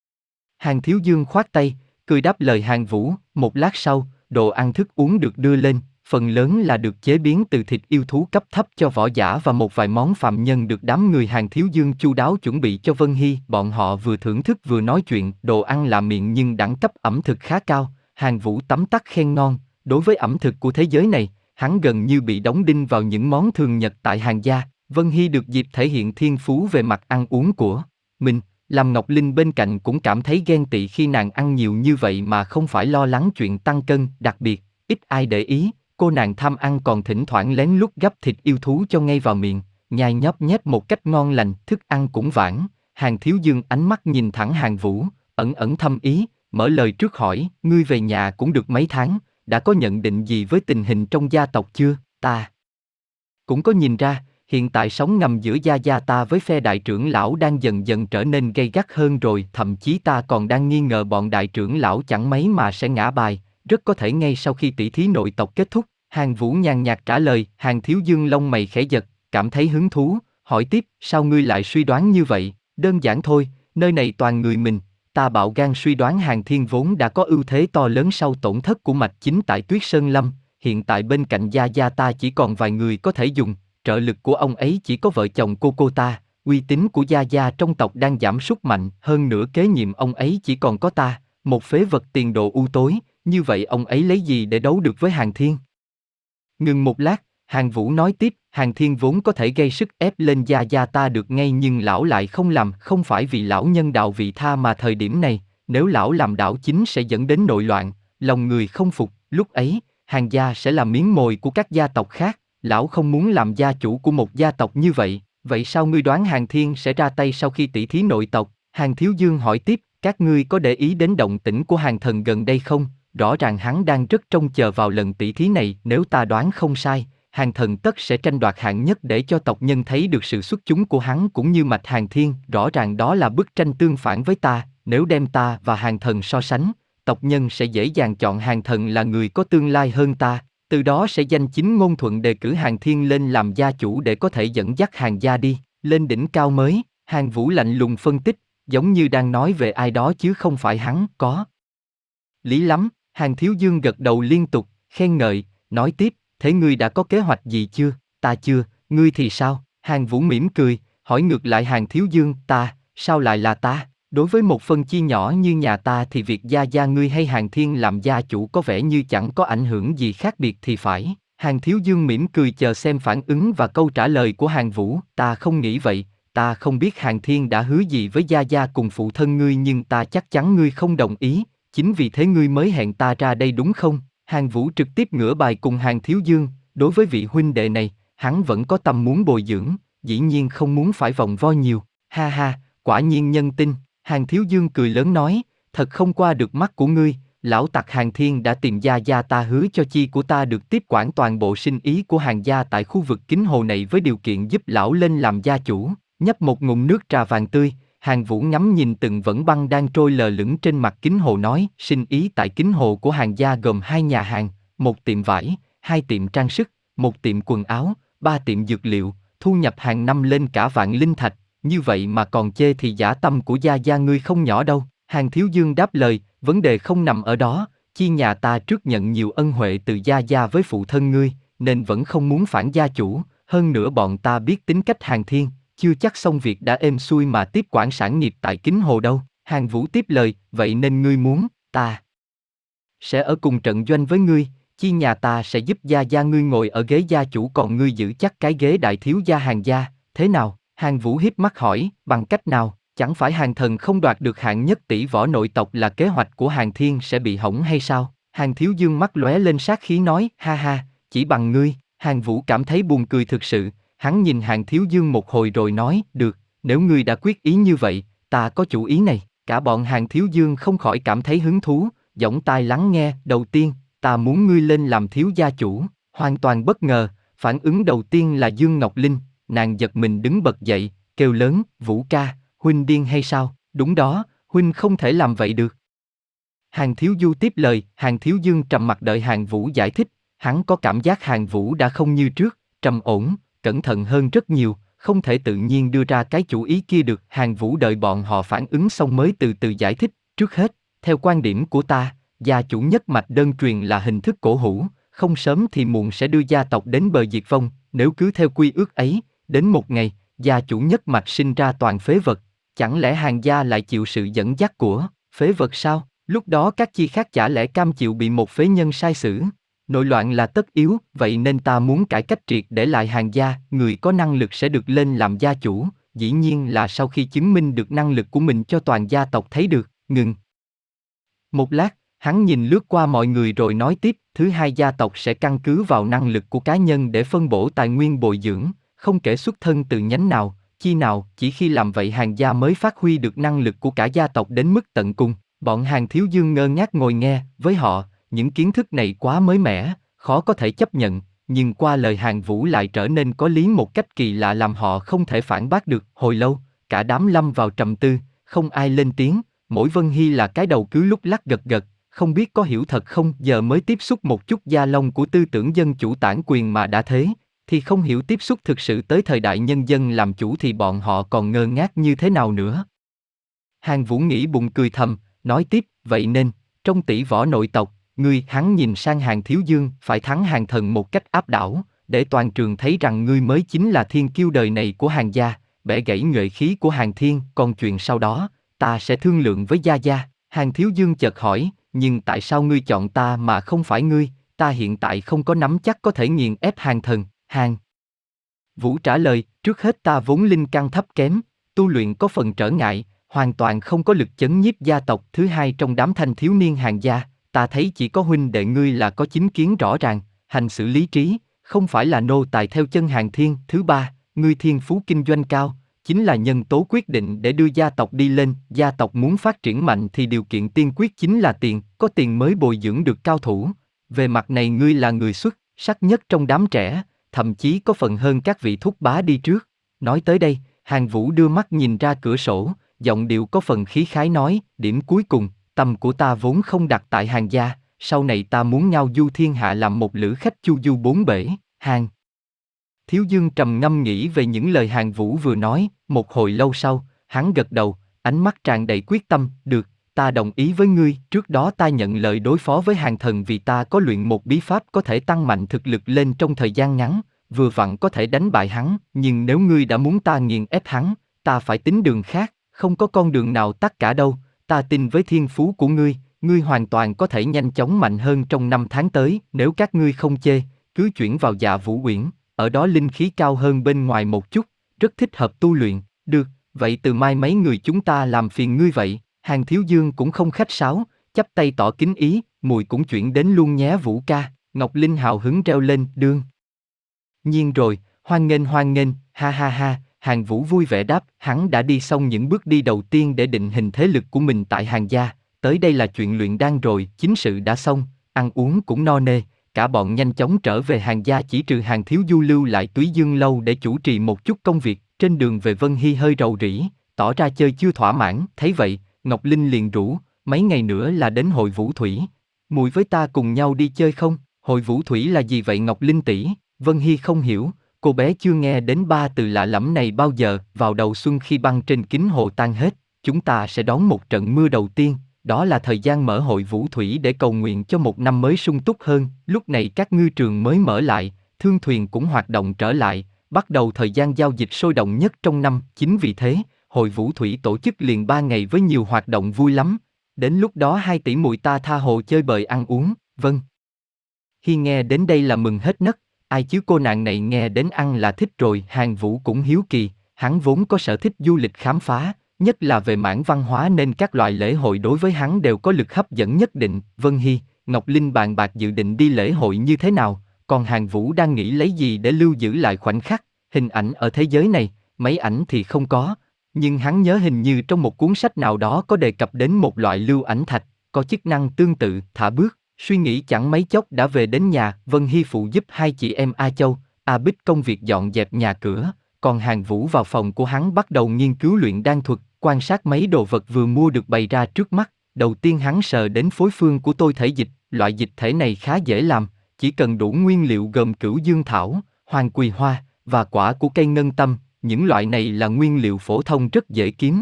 Hàng Thiếu Dương khoát tay, cười đáp lời Hàng Vũ, một lát sau, đồ ăn thức uống được đưa lên, phần lớn là được chế biến từ thịt yêu thú cấp thấp cho võ giả và một vài món phàm nhân được đám người Hàng Thiếu Dương chu đáo chuẩn bị cho Vân Hy. Bọn họ vừa thưởng thức vừa nói chuyện, đồ ăn lạ miệng nhưng đẳng cấp ẩm thực khá cao. Hàng Vũ tấm tắc khen ngon, đối với ẩm thực của thế giới này, hắn gần như bị đóng đinh vào những món thường nhật tại Hàng gia. Vân Hy được dịp thể hiện thiên phú về mặt ăn uống của mình, làm Ngọc Linh bên cạnh cũng cảm thấy ghen tị khi nàng ăn nhiều như vậy mà không phải lo lắng chuyện tăng cân, đặc biệt, ít ai để ý, cô nàng tham ăn còn thỉnh thoảng lén lút gắp thịt yêu thú cho ngay vào miệng, nhai nhóp nhép một cách ngon lành, thức ăn cũng vãng. Hàng Thiếu Dương ánh mắt nhìn thẳng Hàng Vũ, ẩn ẩn thâm ý, mở lời trước hỏi, ngươi về nhà cũng được mấy tháng, đã có nhận định gì với tình hình trong gia tộc chưa? Ta cũng có nhìn ra, hiện tại sóng ngầm giữa gia gia ta với phe đại trưởng lão đang dần dần trở nên gay gắt hơn rồi, thậm chí ta còn đang nghi ngờ bọn đại trưởng lão chẳng mấy mà sẽ ngã bài, rất có thể ngay sau khi tỷ thí nội tộc kết thúc. Hàng Vũ nhàn nhạt trả lời, Hàng Thiếu Dương lông mày khẽ giật, cảm thấy hứng thú, hỏi tiếp, sao ngươi lại suy đoán như vậy? Đơn giản thôi, nơi này toàn người mình, ta bạo gan suy đoán Hàng Thiên vốn đã có ưu thế to lớn sau tổn thất của mạch chính tại Tuyết Sơn Lâm, hiện tại bên cạnh gia gia ta chỉ còn vài người có thể dùng, trợ lực của ông ấy chỉ có vợ chồng cô cô ta, uy tín của gia gia trong tộc đang giảm sút mạnh, hơn nữa kế nhiệm ông ấy chỉ còn có ta, một phế vật tiền đồ u tối, như vậy ông ấy lấy gì để đấu được với Hàng Thiên? Ngừng một lát, Hàng Vũ nói tiếp, Hàng Thiên vốn có thể gây sức ép lên gia gia ta được ngay nhưng lão lại không làm, không phải vì lão nhân đạo vị tha mà thời điểm này, nếu lão làm đảo chính sẽ dẫn đến nội loạn, lòng người không phục, lúc ấy, Hàng gia sẽ là miếng mồi của các gia tộc khác, lão không muốn làm gia chủ của một gia tộc như vậy, vậy sao ngươi đoán Hàng Thiên sẽ ra tay sau khi tỷ thí nội tộc? Hàng Thiếu Dương hỏi tiếp, các ngươi có để ý đến động tĩnh của Hàng Thần gần đây không? Rõ ràng hắn đang rất trông chờ vào lần tỷ thí này, nếu ta đoán không sai, Hàng Thần tất sẽ tranh đoạt hạng nhất để cho tộc nhân thấy được sự xuất chúng của hắn cũng như mạch Hàng Thiên, rõ ràng đó là bức tranh tương phản với ta, nếu đem ta và Hàng Thần so sánh, tộc nhân sẽ dễ dàng chọn Hàng Thần là người có tương lai hơn ta, từ đó sẽ danh chính ngôn thuận đề cử Hàng Thiên lên làm gia chủ để có thể dẫn dắt Hàng gia đi lên đỉnh cao mới. Hàng Vũ lạnh lùng phân tích, giống như đang nói về ai đó chứ không phải hắn. Có lý lắm. Hàng Thiếu Dương gật đầu liên tục, khen ngợi, nói tiếp, thế ngươi đã có kế hoạch gì chưa? Ta chưa, ngươi thì sao? Hàng Vũ mỉm cười, hỏi ngược lại Hàng Thiếu Dương, ta, sao lại là ta? Đối với một phân chi nhỏ như nhà ta thì việc gia gia ngươi hay Hàng Thiên làm gia chủ có vẻ như chẳng có ảnh hưởng gì khác biệt thì phải. Hàng Thiếu Dương mỉm cười chờ xem phản ứng và câu trả lời của Hàng Vũ, ta không nghĩ vậy, ta không biết Hàn Thiên đã hứa gì với gia gia cùng phụ thân ngươi nhưng ta chắc chắn ngươi không đồng ý, chính vì thế ngươi mới hẹn ta ra đây đúng không? Hàn Vũ trực tiếp ngửa bài cùng Hàn Thiếu Dương, đối với vị huynh đệ này, hắn vẫn có tâm muốn bồi dưỡng, dĩ nhiên không muốn phải vòng vo nhiều, ha ha, quả nhiên nhân tinh. Hàn Thiếu Dương cười lớn nói, thật không qua được mắt của ngươi, lão tặc Hàn Thiên đã tìm gia gia ta hứa cho chi của ta được tiếp quản toàn bộ sinh ý của Hàn gia tại khu vực kính hồ này với điều kiện giúp lão lên làm gia chủ. Nhấp một ngụm nước trà vàng tươi, Hàn Vũ ngắm nhìn từng vẫn băng đang trôi lờ lững trên mặt kính hồ nói, sinh ý tại kính hồ của Hàn gia gồm hai nhà hàng, một tiệm vải, hai tiệm trang sức, một tiệm quần áo, ba tiệm dược liệu, thu nhập hàng năm lên cả vạn linh thạch, như vậy mà còn chê thì dã tâm của gia gia ngươi không nhỏ đâu. Hàn Thiếu Dương đáp lời, vấn đề không nằm ở đó, chi nhà ta trước nhận nhiều ân huệ từ gia gia với phụ thân ngươi, nên vẫn không muốn phản gia chủ, hơn nữa bọn ta biết tính cách Hàn Thiên, chưa chắc xong việc đã êm xuôi mà tiếp quản sản nghiệp tại kính hồ đâu. Hàn Vũ tiếp lời, vậy nên ngươi muốn, ta sẽ ở cùng trận doanh với ngươi, chi nhà ta sẽ giúp gia gia ngươi ngồi ở ghế gia chủ còn ngươi giữ chắc cái ghế đại thiếu gia Hàn gia, thế nào? Hàn Vũ híp mắt hỏi, bằng cách nào? Chẳng phải Hàn Thần không đoạt được hạng nhất tỷ võ nội tộc là kế hoạch của Hàn Thiên sẽ bị hỏng hay sao? Hàn Thiếu Dương mắt lóe lên sát khí nói, ha ha, chỉ bằng ngươi. Hàn Vũ cảm thấy buồn cười thực sự, hắn nhìn Hàn Thiếu Dương một hồi rồi nói, được, nếu ngươi đã quyết ý như vậy, ta có chủ ý này. Cả bọn Hàn Thiếu Dương không khỏi cảm thấy hứng thú, giọng tai lắng nghe, đầu tiên, ta muốn ngươi lên làm thiếu gia chủ. Hoàn toàn bất ngờ, phản ứng đầu tiên là Dương Ngọc Linh, nàng giật mình đứng bật dậy, kêu lớn, Vũ ca, huynh điên hay sao? Đúng đó, huynh không thể làm vậy được. Hàn Thiếu Du tiếp lời, Hàn Thiếu Dương trầm mặt đợi Hàn Vũ giải thích, hắn có cảm giác Hàn Vũ đã không như trước, trầm ổn, cẩn thận hơn rất nhiều, không thể tự nhiên đưa ra cái chủ ý kia được. Hàn Vũ đợi bọn họ phản ứng xong mới từ từ giải thích, trước hết, theo quan điểm của ta, gia chủ nhất mạch đơn truyền là hình thức cổ hủ, không sớm thì muộn sẽ đưa gia tộc đến bờ diệt vong, nếu cứ theo quy ước ấy, đến một ngày, gia chủ nhất mạch sinh ra toàn phế vật, chẳng lẽ Hàn gia lại chịu sự dẫn dắt của phế vật sao? Lúc đó các chi khác chả lẽ cam chịu bị một phế nhân sai xử? Nội loạn là tất yếu, vậy nên ta muốn cải cách triệt để lại Hàn gia, người có năng lực sẽ được lên làm gia chủ, dĩ nhiên là sau khi chứng minh được năng lực của mình cho toàn gia tộc thấy được. Ngừng một lát, hắn nhìn lướt qua mọi người rồi nói tiếp, thứ hai, gia tộc sẽ căn cứ vào năng lực của cá nhân để phân bổ tài nguyên bồi dưỡng, không kể xuất thân từ nhánh nào, chi nào, chỉ khi làm vậy Hàn gia mới phát huy được năng lực của cả gia tộc đến mức tận cùng. Bọn Hàn Thiếu Dương ngơ ngác ngồi nghe, với họ, những kiến thức này quá mới mẻ, khó có thể chấp nhận, nhưng qua lời Hàn Vũ lại trở nên có lý một cách kỳ lạ làm họ không thể phản bác được. Hồi lâu, cả đám lâm vào trầm tư, không ai lên tiếng, mỗi Vân Hy là cái đầu cứ lúc lắc gật gật, không biết có hiểu thật không, giờ mới tiếp xúc một chút da lông của tư tưởng dân chủ tản quyền mà đã thế, thì không hiểu tiếp xúc thực sự tới thời đại nhân dân làm chủ thì bọn họ còn ngơ ngác như thế nào nữa. Hàn Vũ nghĩ bụng cười thầm, nói tiếp, vậy nên, trong tỷ võ nội tộc, ngươi, hắn nhìn sang Hàn Thiếu Dương, phải thắng Hàn Thần một cách áp đảo, để toàn trường thấy rằng ngươi mới chính là thiên kiêu đời này của Hàn gia, bẻ gãy nhuệ khí của Hàn Thiên, còn chuyện sau đó, ta sẽ thương lượng với gia gia. Hàn Thiếu Dương chợt hỏi, nhưng tại sao ngươi chọn ta mà không phải ngươi, ta hiện tại không có nắm chắc có thể nghiền ép Hàn Thần. Hàn Vũ trả lời, trước hết ta vốn linh căn thấp kém, tu luyện có phần trở ngại, hoàn toàn không có lực chấn nhiếp gia tộc. Thứ hai, trong đám thanh thiếu niên Hàn gia, ta thấy chỉ có huynh đệ ngươi là có chính kiến rõ ràng, hành xử lý trí, không phải là nô tài theo chân Hàn Thiên. Thứ ba, ngươi thiên phú kinh doanh cao, chính là nhân tố quyết định để đưa gia tộc đi lên. Gia tộc muốn phát triển mạnh thì điều kiện tiên quyết chính là tiền, có tiền mới bồi dưỡng được cao thủ. Về mặt này ngươi là người xuất sắc nhất trong đám trẻ, thậm chí có phần hơn các vị thúc bá đi trước. Nói tới đây, Hàn Vũ đưa mắt nhìn ra cửa sổ, giọng điệu có phần khí khái nói, điểm cuối cùng, tâm của ta vốn không đặt tại Hàn gia, sau này ta muốn ngao du thiên hạ làm một lữ khách chu du bốn bể. Hàn Thiếu Dương trầm ngâm nghĩ về những lời Hàn Vũ vừa nói, một hồi lâu sau, hắn gật đầu, ánh mắt tràn đầy quyết tâm, được, ta đồng ý với ngươi. Trước đó ta nhận lời đối phó với Hàn Thần vì ta có luyện một bí pháp có thể tăng mạnh thực lực lên trong thời gian ngắn, vừa vặn có thể đánh bại hắn, nhưng nếu ngươi đã muốn ta nghiền ép hắn, ta phải tính đường khác, không có con đường nào tắt cả đâu. Ta tin với thiên phú của ngươi, ngươi hoàn toàn có thể nhanh chóng mạnh hơn trong năm tháng tới. Nếu các ngươi không chê, cứ chuyển vào Dạ Vũ Uyển, ở đó linh khí cao hơn bên ngoài một chút, rất thích hợp tu luyện. Được, vậy từ mai mấy người chúng ta làm phiền ngươi vậy. Hàng Thiếu Dương cũng không khách sáo, chắp tay tỏ kính ý, mùi cũng chuyển đến luôn nhé Vũ ca. Ngọc Linh hào hứng reo lên, đương nhiên rồi, hoan nghênh hoan nghênh, ha ha ha. Hàng Vũ vui vẻ đáp, hắn đã đi xong những bước đi đầu tiên để định hình thế lực của mình tại Hàng gia, tới đây là chuyện luyện đan rồi, chính sự đã xong, ăn uống cũng no nê, cả bọn nhanh chóng trở về Hàng gia, chỉ trừ Hàng Thiếu Du lưu lại Túy Dương lâu để chủ trì một chút công việc. Trên đường về Vân Hy hơi rầu rĩ, tỏ ra chơi chưa thỏa mãn, thấy vậy, Ngọc Linh liền rủ, mấy ngày nữa là đến hội Vũ Thủy, muội với ta cùng nhau đi chơi không? Hội Vũ Thủy là gì vậy Ngọc Linh tỷ? Vân Hy không hiểu, cô bé chưa nghe đến ba từ lạ lẫm này bao giờ. Vào đầu xuân khi băng trên kính hồ tan hết, chúng ta sẽ đón một trận mưa đầu tiên, đó là thời gian mở hội Vũ Thủy để cầu nguyện cho một năm mới sung túc hơn. Lúc này các ngư trường mới mở lại, thương thuyền cũng hoạt động trở lại, bắt đầu thời gian giao dịch sôi động nhất trong năm. Chính vì thế, hội Vũ Thủy tổ chức liền ba ngày với nhiều hoạt động vui lắm. Đến lúc đó hai tỷ muội ta tha hồ chơi bời ăn uống. Vâng. Hi nghe đến đây là mừng hết nấc, ai chứ cô nàng này nghe đến ăn là thích rồi. Hàng Vũ cũng hiếu kỳ, hắn vốn có sở thích du lịch khám phá, nhất là về mảng văn hóa nên các loại lễ hội đối với hắn đều có lực hấp dẫn nhất định. Vân Hy, Ngọc Linh bàn bạc dự định đi lễ hội như thế nào, còn Hàng Vũ đang nghĩ lấy gì để lưu giữ lại khoảnh khắc, hình ảnh ở thế giới này, mấy ảnh thì không có, nhưng hắn nhớ hình như trong một cuốn sách nào đó có đề cập đến một loại lưu ảnh thạch, có chức năng tương tự. Thả bước, suy nghĩ chẳng mấy chốc đã về đến nhà. Vân Hy phụ giúp hai chị em A Châu, A Bích công việc dọn dẹp nhà cửa, còn Hàng Vũ vào phòng của hắn bắt đầu nghiên cứu luyện đan thuật, quan sát mấy đồ vật vừa mua được bày ra trước mắt. Đầu tiên hắn sờ đến phối phương của tôi thể dịch, loại dịch thể này khá dễ làm, chỉ cần đủ nguyên liệu gồm cửu dương thảo, hoàng quỳ hoa và quả của cây ngân tâm. Những loại này là nguyên liệu phổ thông rất dễ kiếm,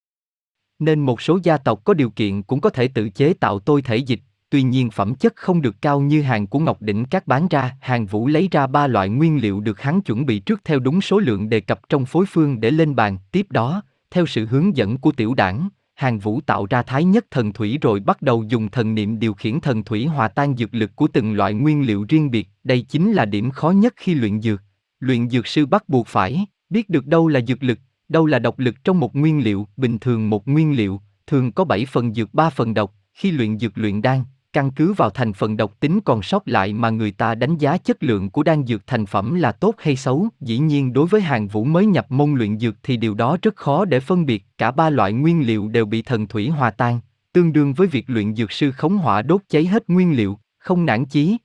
nên một số gia tộc có điều kiện cũng có thể tự chế tạo tôi thể dịch, tuy nhiên phẩm chất không được cao như hàng của Ngọc Đỉnh Các bán ra. Hàng Vũ lấy ra ba loại nguyên liệu được hắn chuẩn bị trước theo đúng số lượng đề cập trong phối phương để lên bàn. Tiếp đó, theo sự hướng dẫn của Tiểu Đảng, Hàng Vũ tạo ra thái nhất thần thủy rồi bắt đầu dùng thần niệm điều khiển thần thủy hòa tan dược lực của từng loại nguyên liệu riêng biệt. Đây chính là điểm khó nhất khi luyện dược. Luyện dược sư bắt buộc phải biết được đâu là dược lực, đâu là độc lực trong một nguyên liệu. Bình thường một nguyên liệu thường có bảy phần dược ba phần độc. Khi luyện dược luyện đan, căn cứ vào thành phần độc tính còn sót lại mà người ta đánh giá chất lượng của đan dược thành phẩm là tốt hay xấu. Dĩ nhiên đối với Hàng Vũ mới nhập môn luyện dược thì điều đó rất khó để phân biệt. Cả ba loại nguyên liệu đều bị thần thủy hòa tan, tương đương với việc luyện dược sư khống hỏa đốt cháy hết nguyên liệu, không nản chí.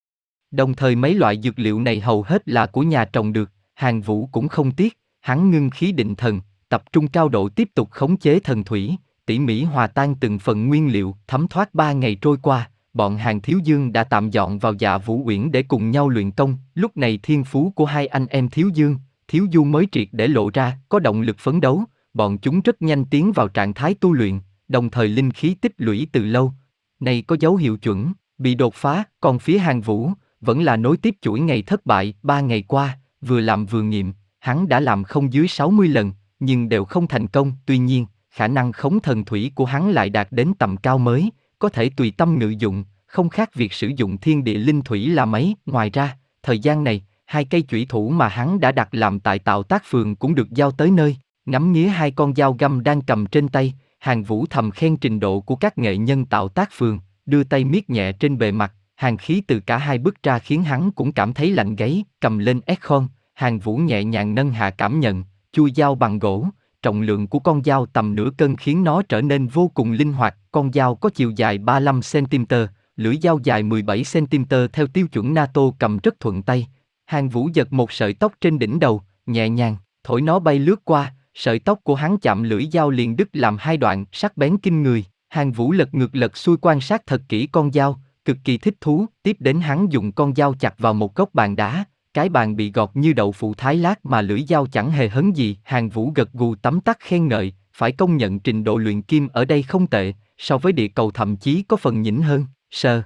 Đồng thời mấy loại dược liệu này hầu hết là của nhà trồng được, Hàng Vũ cũng không tiếc, hắn ngưng khí định thần, tập trung cao độ tiếp tục khống chế thần thủy, tỉ mỉ hòa tan từng phần nguyên liệu. Thấm thoát ba ngày trôi qua, bọn Hàng Thiếu Dương đã tạm dọn vào Dạ Vũ Uyển để cùng nhau luyện công. Lúc này thiên phú của hai anh em Thiếu Dương, Thiếu Du mới triệt để lộ ra, có động lực phấn đấu, bọn chúng rất nhanh tiến vào trạng thái tu luyện, đồng thời linh khí tích lũy từ lâu này có dấu hiệu chuẩn bị đột phá. Còn phía Hàng Vũ vẫn là nối tiếp chuỗi ngày thất bại. Ba ngày qua, vừa làm vừa nghiệm, hắn đã làm không dưới sáu mươi lần, nhưng đều không thành công. Tuy nhiên, khả năng khống thần thủy của hắn lại đạt đến tầm cao mới, có thể tùy tâm ngự dụng, không khác việc sử dụng thiên địa linh thủy là mấy. Ngoài ra, thời gian này, hai cây chủy thủ mà hắn đã đặt làm tại Tạo Tác Phường cũng được giao tới nơi. Ngắm nghía hai con dao găm đang cầm trên tay, Hàng Vũ thầm khen trình độ của các nghệ nhân Tạo Tác Phường, đưa tay miết nhẹ trên bề mặt, hàng khí từ cả hai bức ra khiến hắn cũng cảm thấy lạnh gáy. Cầm lên ét khôn, Hàng Vũ nhẹ nhàng nâng hạ cảm nhận, chui dao bằng gỗ, trọng lượng của con dao tầm nửa cân khiến nó trở nên vô cùng linh hoạt. Con dao có chiều dài ba mươi lăm xăng-ti-mét, lưỡi dao dài mười bảy xăng-ti-mét theo tiêu chuẩn NATO, cầm rất thuận tay. Hàng Vũ giật một sợi tóc trên đỉnh đầu, nhẹ nhàng thổi nó bay lướt qua, sợi tóc của hắn chạm lưỡi dao liền đứt làm hai đoạn, sắc bén kinh người. Hàng Vũ lật ngược lật xuôi quan sát thật kỹ con dao, cực kỳ thích thú. Tiếp đến hắn dùng con dao chặt vào một góc bàn đá, cái bàn bị gọt như đậu phụ thái lát mà lưỡi dao chẳng hề hấn gì. Hàng Vũ gật gù tấm tắc khen ngợi, phải công nhận trình độ luyện kim ở đây không tệ, so với địa cầu thậm chí có phần nhỉnh hơn. Sờ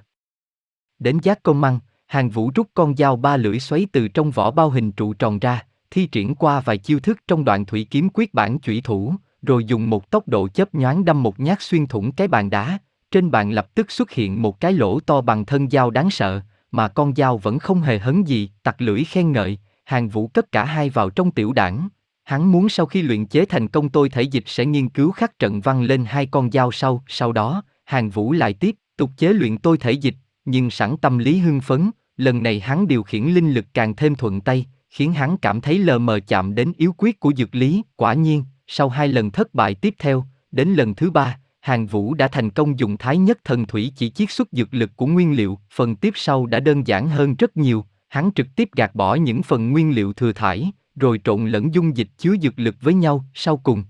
đến giác công măng, Hàng Vũ rút con dao ba lưỡi xoáy từ trong vỏ bao hình trụ tròn ra, thi triển qua vài chiêu thức trong đoạn thủy kiếm quyết bản chủy thủ, rồi dùng một tốc độ chớp nhoáng đâm một nhát xuyên thủng cái bàn đá. Trên bàn lập tức xuất hiện một cái lỗ to bằng thân dao đáng sợ, mà con dao vẫn không hề hấn gì. Tặc lưỡi khen ngợi, Hàng Vũ cất cả hai vào trong tiểu đảng. Hắn muốn sau khi luyện chế thành công tôi thể dịch sẽ nghiên cứu khắc trận văn lên hai con dao sau, sau đó, Hàn Vũ lại tiếp tục chế luyện tôi thể dịch, nhưng sẵn tâm lý hưng phấn, lần này hắn điều khiển linh lực càng thêm thuận tay, khiến hắn cảm thấy lờ mờ chạm đến yếu quyết của dược lý. Quả nhiên, sau hai lần thất bại tiếp theo, đến lần thứ ba, Hàn Vũ đã thành công dùng Thái Nhất Thần Thủy chỉ chiết xuất dược lực của nguyên liệu. Phần tiếp sau đã đơn giản hơn rất nhiều, hắn trực tiếp gạt bỏ những phần nguyên liệu thừa thải, rồi trộn lẫn dung dịch chứa dược lực với nhau. Sau cùng,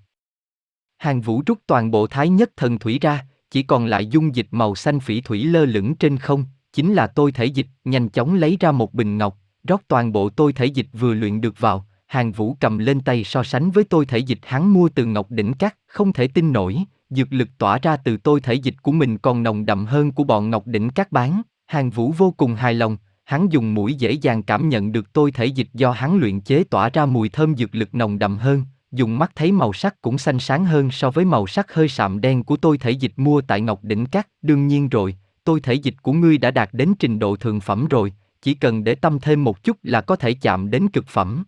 Hàn Vũ rút toàn bộ Thái Nhất Thần Thủy ra, chỉ còn lại dung dịch màu xanh phỉ thủy lơ lửng trên không, chính là tôi thể dịch. Nhanh chóng lấy ra một bình ngọc, rót toàn bộ tôi thể dịch vừa luyện được vào. Hàn Vũ cầm lên tay so sánh với tôi thể dịch hắn mua từ Ngọc Đỉnh Các, không thể tin nổi, dược lực tỏa ra từ tôi thể dịch của mình còn nồng đậm hơn của bọn Ngọc Đỉnh Các bán. Hàn Vũ vô cùng hài lòng, hắn dùng mũi dễ dàng cảm nhận được tôi thể dịch do hắn luyện chế tỏa ra mùi thơm dược lực nồng đậm hơn, dùng mắt thấy màu sắc cũng xanh sáng hơn so với màu sắc hơi sạm đen của tôi thể dịch mua tại Ngọc Đỉnh Các. Đương nhiên rồi, tôi thể dịch của ngươi đã đạt đến trình độ thượng phẩm rồi, chỉ cần để tâm thêm một chút là có thể chạm đến cực phẩm.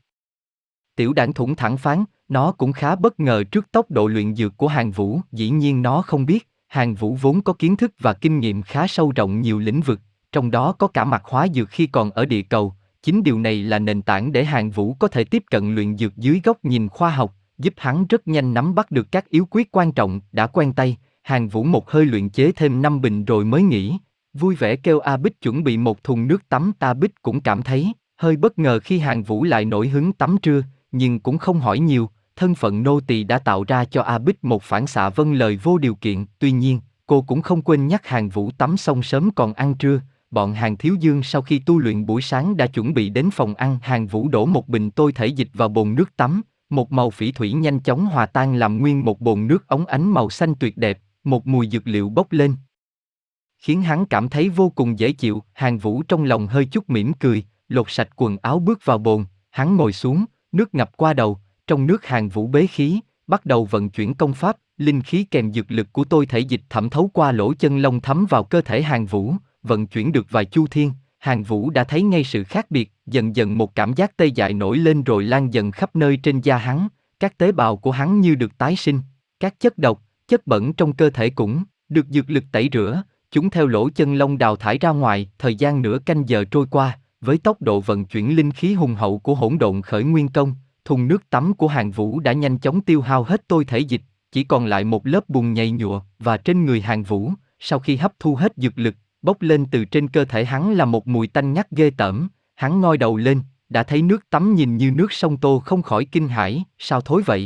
Tiểu Đản thủng thẳng phán, nó cũng khá bất ngờ trước tốc độ luyện dược của Hàn Vũ. Dĩ nhiên nó không biết, Hàn Vũ vốn có kiến thức và kinh nghiệm khá sâu rộng nhiều lĩnh vực, trong đó có cả mặt hóa dược khi còn ở địa cầu. Chính điều này là nền tảng để Hàn Vũ có thể tiếp cận luyện dược dưới góc nhìn khoa học, giúp hắn rất nhanh nắm bắt được các yếu quyết quan trọng. Đã quen tay, Hàn Vũ một hơi luyện chế thêm năm bình rồi mới nghỉ, vui vẻ kêu A Bích chuẩn bị một thùng nước tắm. A Bích cũng cảm thấy hơi bất ngờ khi Hàn Vũ lại nổi hứng tắm trưa, nhưng cũng không hỏi nhiều, thân phận nô tỳ đã tạo ra cho A Bích một phản xạ vâng lời vô điều kiện. Tuy nhiên, cô cũng không quên nhắc Hàn Vũ tắm xong sớm còn ăn trưa. Bọn Hàn Thiếu Dương sau khi tu luyện buổi sáng đã chuẩn bị đến phòng ăn. Hàn Vũ đổ một bình tôi thể dịch vào bồn nước tắm, một màu phỉ thủy nhanh chóng hòa tan làm nguyên một bồn nước óng ánh màu xanh tuyệt đẹp, một mùi dược liệu bốc lên, khiến hắn cảm thấy vô cùng dễ chịu. Hàn Vũ trong lòng hơi chút mỉm cười, lột sạch quần áo bước vào bồn, hắn ngồi xuống, nước ngập qua đầu, trong nước Hàn Vũ bế khí, bắt đầu vận chuyển công pháp, linh khí kèm dược lực của tôi thể dịch thẩm thấu qua lỗ chân lông thấm vào cơ thể Hàn Vũ, vận chuyển được vài chu thiên, Hàn Vũ đã thấy ngay sự khác biệt. Dần dần một cảm giác tê dại nổi lên rồi lan dần khắp nơi trên da hắn, các tế bào của hắn như được tái sinh, các chất độc, chất bẩn trong cơ thể cũng được dược lực tẩy rửa, chúng theo lỗ chân lông đào thải ra ngoài. Thời gian nửa canh giờ trôi qua, với tốc độ vận chuyển linh khí hùng hậu của hỗn độn khởi nguyên công, thùng nước tắm của Hàn Vũ đã nhanh chóng tiêu hao hết tôi thể dịch, chỉ còn lại một lớp bùn nhầy nhụa. Và trên người Hàn Vũ, sau khi hấp thu hết dược lực, bốc lên từ trên cơ thể hắn là một mùi tanh ngắt ghê tởm. Hắn ngoi đầu lên, đã thấy nước tắm nhìn như nước sông Tô, không khỏi kinh hãi, sao thối vậy?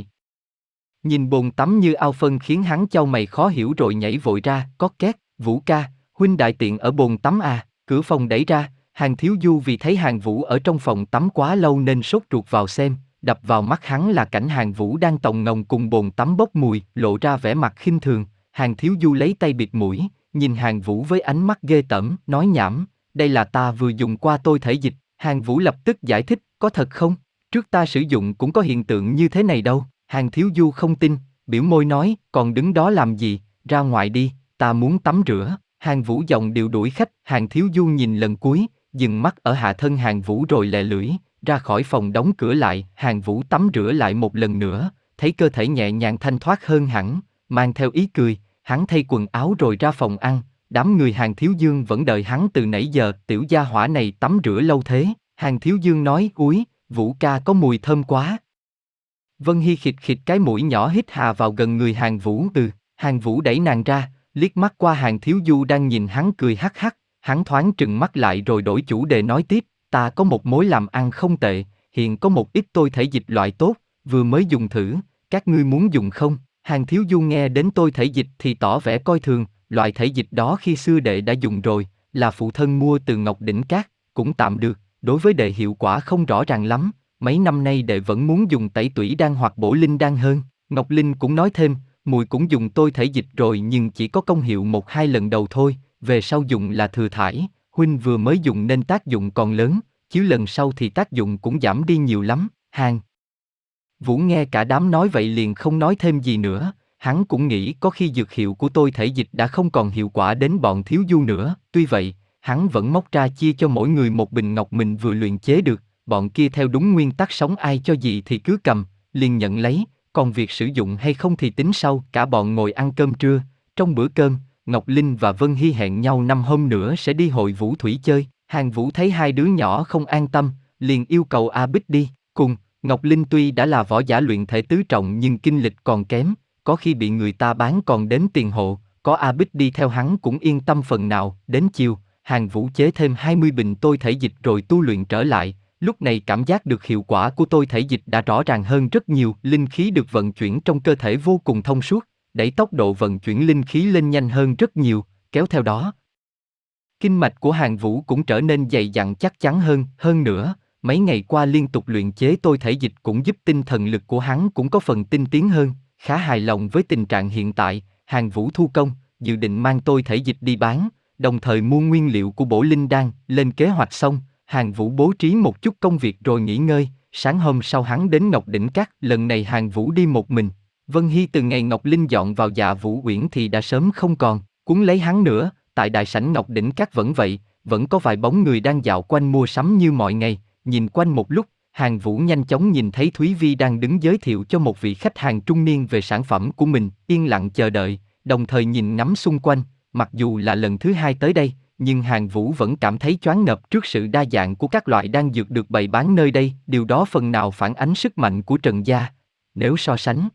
Nhìn bồn tắm như ao phân khiến hắn chau mày khó hiểu rồi nhảy vội ra. Có két, Vũ ca, huynh đại tiện ở bồn tắm à? Cửa phòng đẩy ra, Hàn Thiếu Du vì thấy Hàn Vũ ở trong phòng tắm quá lâu nên sốt ruột vào xem, đập vào mắt hắn là cảnh Hàn Vũ đang tòng ngồng cùng bồn tắm bốc mùi, lộ ra vẻ mặt khinh thường. Hàn Thiếu Du lấy tay bịt mũi, nhìn Hàn Vũ với ánh mắt ghê tởm, nói nhảm, đây là ta vừa dùng qua tôi thể dịch. Hàn Vũ lập tức giải thích, có thật không? Trước ta sử dụng cũng có hiện tượng như thế này đâu. Hàn Thiếu Du không tin, biểu môi nói, còn đứng đó làm gì, ra ngoài đi, ta muốn tắm rửa. Hàn Vũ giọng điệu đuổi khách. Hàn Thiếu Du nhìn lần cuối, dừng mắt ở hạ thân Hàn Vũ rồi lè lưỡi, ra khỏi phòng đóng cửa lại. Hàn Vũ tắm rửa lại một lần nữa, thấy cơ thể nhẹ nhàng thanh thoát hơn hẳn, mang theo ý cười, hắn thay quần áo rồi ra phòng ăn. Đám người Hàn Thiếu Dương vẫn đợi hắn từ nãy giờ, tiểu gia hỏa này tắm rửa lâu thế. Hàn Thiếu Dương nói, úi, Vũ ca có mùi thơm quá. Vân Hy khịt khịt cái mũi nhỏ hít hà vào gần người Hàn Vũ. Ừ, Hàn Vũ đẩy nàng ra, liếc mắt qua Hàn Thiếu Du đang nhìn hắn cười hắc hắc, hắn thoáng trừng mắt lại rồi đổi chủ đề nói tiếp, ta có một mối làm ăn không tệ, hiện có một ít tôi thể dịch loại tốt, vừa mới dùng thử, các ngươi muốn dùng không? Hàn Thiếu Du nghe đến tôi thể dịch thì tỏ vẻ coi thường, loại thể dịch đó khi xưa đệ đã dùng rồi, là phụ thân mua từ Ngọc Đỉnh Cát, cũng tạm được, đối với đệ hiệu quả không rõ ràng lắm, mấy năm nay đệ vẫn muốn dùng tẩy tủy đan hoặc bổ linh đan hơn. Ngọc Linh cũng nói thêm, mùi cũng dùng tôi thể dịch rồi nhưng chỉ có công hiệu một hai lần đầu thôi, về sau dùng là thừa thải, huynh vừa mới dùng nên tác dụng còn lớn, chứ lần sau thì tác dụng cũng giảm đi nhiều lắm. Hàn Vũ nghe cả đám nói vậy liền không nói thêm gì nữa, hắn cũng nghĩ có khi dược hiệu của tôi thể dịch đã không còn hiệu quả đến bọn Thiếu Du nữa. Tuy vậy, hắn vẫn móc ra chia cho mỗi người một bình ngọc mình vừa luyện chế được, bọn kia theo đúng nguyên tắc sống ai cho gì thì cứ cầm, liền nhận lấy, còn việc sử dụng hay không thì tính sau. Cả bọn ngồi ăn cơm trưa. Trong bữa cơm, Ngọc Linh và Vân Hy hẹn nhau năm hôm nữa sẽ đi hội Vũ Thủy chơi. Hàng Vũ thấy hai đứa nhỏ không an tâm, liền yêu cầu A Bích đi cùng. Ngọc Linh tuy đã là võ giả luyện thể tứ trọng nhưng kinh lịch còn kém, có khi bị người ta bán còn đến tiền hộ, có A Bích đi theo hắn cũng yên tâm phần nào. Đến chiều, Hàng Vũ chế thêm hai mươi bình tôi thể dịch rồi tu luyện trở lại. Lúc này cảm giác được hiệu quả của tôi thể dịch đã rõ ràng hơn rất nhiều, linh khí được vận chuyển trong cơ thể vô cùng thông suốt, đẩy tốc độ vận chuyển linh khí lên nhanh hơn rất nhiều, kéo theo đó. Kinh mạch của Hàng Vũ cũng trở nên dày dặn chắc chắn hơn, hơn nữa, mấy ngày qua liên tục luyện chế tôi thể dịch cũng giúp tinh thần lực của hắn cũng có phần tinh tiến hơn. Khá hài lòng với tình trạng hiện tại, Hàng Vũ thu công, dự định mang tôi thể dịch đi bán, đồng thời mua nguyên liệu của bổ linh đan. Lên kế hoạch xong, Hàng Vũ bố trí một chút công việc rồi nghỉ ngơi. Sáng hôm sau hắn đến Ngọc Đỉnh Các, lần này Hàng Vũ đi một mình. Vân Hy từ ngày Ngọc Linh dọn vào Dạ Vũ Uyển thì đã sớm không còn cuốn lấy hắn nữa. Tại đại sảnh Ngọc Đỉnh Các vẫn vậy, vẫn có vài bóng người đang dạo quanh mua sắm như mọi ngày. Nhìn quanh một lúc, Hàng Vũ nhanh chóng nhìn thấy Thúy Vi đang đứng giới thiệu cho một vị khách hàng trung niên về sản phẩm của mình, yên lặng chờ đợi, đồng thời nhìn ngắm xung quanh. Mặc dù là lần thứ hai tới đây, nhưng Hàng Vũ vẫn cảm thấy choáng ngợp trước sự đa dạng của các loại đan dược được bày bán nơi đây. Điều đó phần nào phản ánh sức mạnh của Trần gia. Nếu so sánh,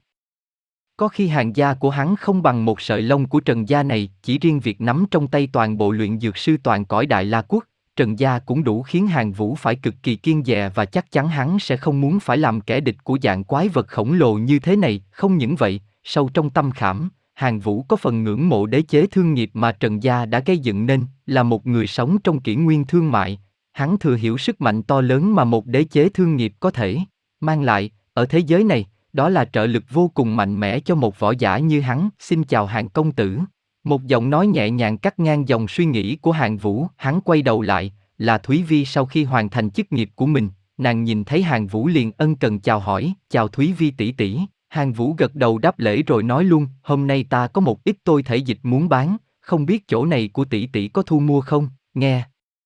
có khi hàng gia của hắn không bằng một sợi lông của Trần gia này. Chỉ riêng việc nắm trong tay toàn bộ luyện dược sư toàn cõi Đại La Quốc, Trần gia cũng đủ khiến Hàng Vũ phải cực kỳ kiêng dè, và chắc chắn hắn sẽ không muốn phải làm kẻ địch của dạng quái vật khổng lồ như thế này. Không những vậy, sâu trong tâm khảm, Hàng Vũ có phần ngưỡng mộ đế chế thương nghiệp mà Trần gia đã gây dựng nên. Là một người sống trong kỷ nguyên thương mại, hắn thừa hiểu sức mạnh to lớn mà một đế chế thương nghiệp có thể mang lại ở thế giới này. Đó là trợ lực vô cùng mạnh mẽ cho một võ giả như hắn. Xin chào Hàng công tử. Một giọng nói nhẹ nhàng cắt ngang dòng suy nghĩ của Hàng Vũ. Hắn quay đầu lại, là Thúy Vi. Sau khi hoàn thành chức nghiệp của mình, nàng nhìn thấy Hàng Vũ liền ân cần chào hỏi. Chào Thúy Vi tỷ tỷ. Hàng Vũ gật đầu đáp lễ rồi nói luôn, hôm nay ta có một ít tôi thể dịch muốn bán, không biết chỗ này của tỷ tỷ có thu mua không? Nghe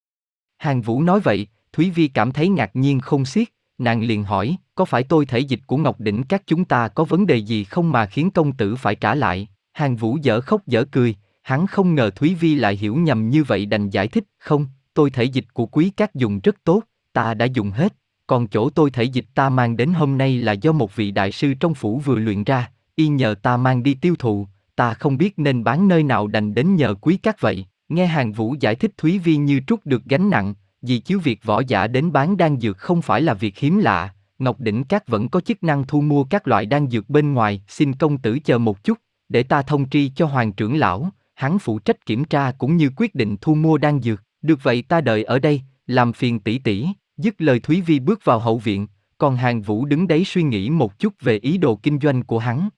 Hàng Vũ nói vậy, Thúy Vi cảm thấy ngạc nhiên không xiết. Nàng liền hỏi, có phải tôi thể dịch của Ngọc Đỉnh Các chúng ta có vấn đề gì không mà khiến công tử phải trả lại? Hàng Vũ dở khóc dở cười, hắn không ngờ Thúy Vi lại hiểu nhầm như vậy, đành giải thích, không, tôi thể dịch của quý các dùng rất tốt, ta đã dùng hết, còn chỗ tôi thể dịch ta mang đến hôm nay là do một vị đại sư trong phủ vừa luyện ra, y nhờ ta mang đi tiêu thụ, ta không biết nên bán nơi nào đành đến nhờ quý các vậy. Nghe Hàng Vũ giải thích, Thúy Vi như trút được gánh nặng, vì chiếu việc võ giả đến bán đan dược không phải là việc hiếm lạ. Ngọc Đỉnh Các vẫn có chức năng thu mua các loại đan dược bên ngoài. Xin công tử chờ một chút, để ta thông tri cho Hoàng trưởng lão, hắn phụ trách kiểm tra cũng như quyết định thu mua đan dược. Được vậy, ta đợi ở đây, làm phiền tỷ tỷ. Dứt lời Thúy Vi bước vào hậu viện, còn Hàng Vũ đứng đấy suy nghĩ một chút về ý đồ kinh doanh của hắn.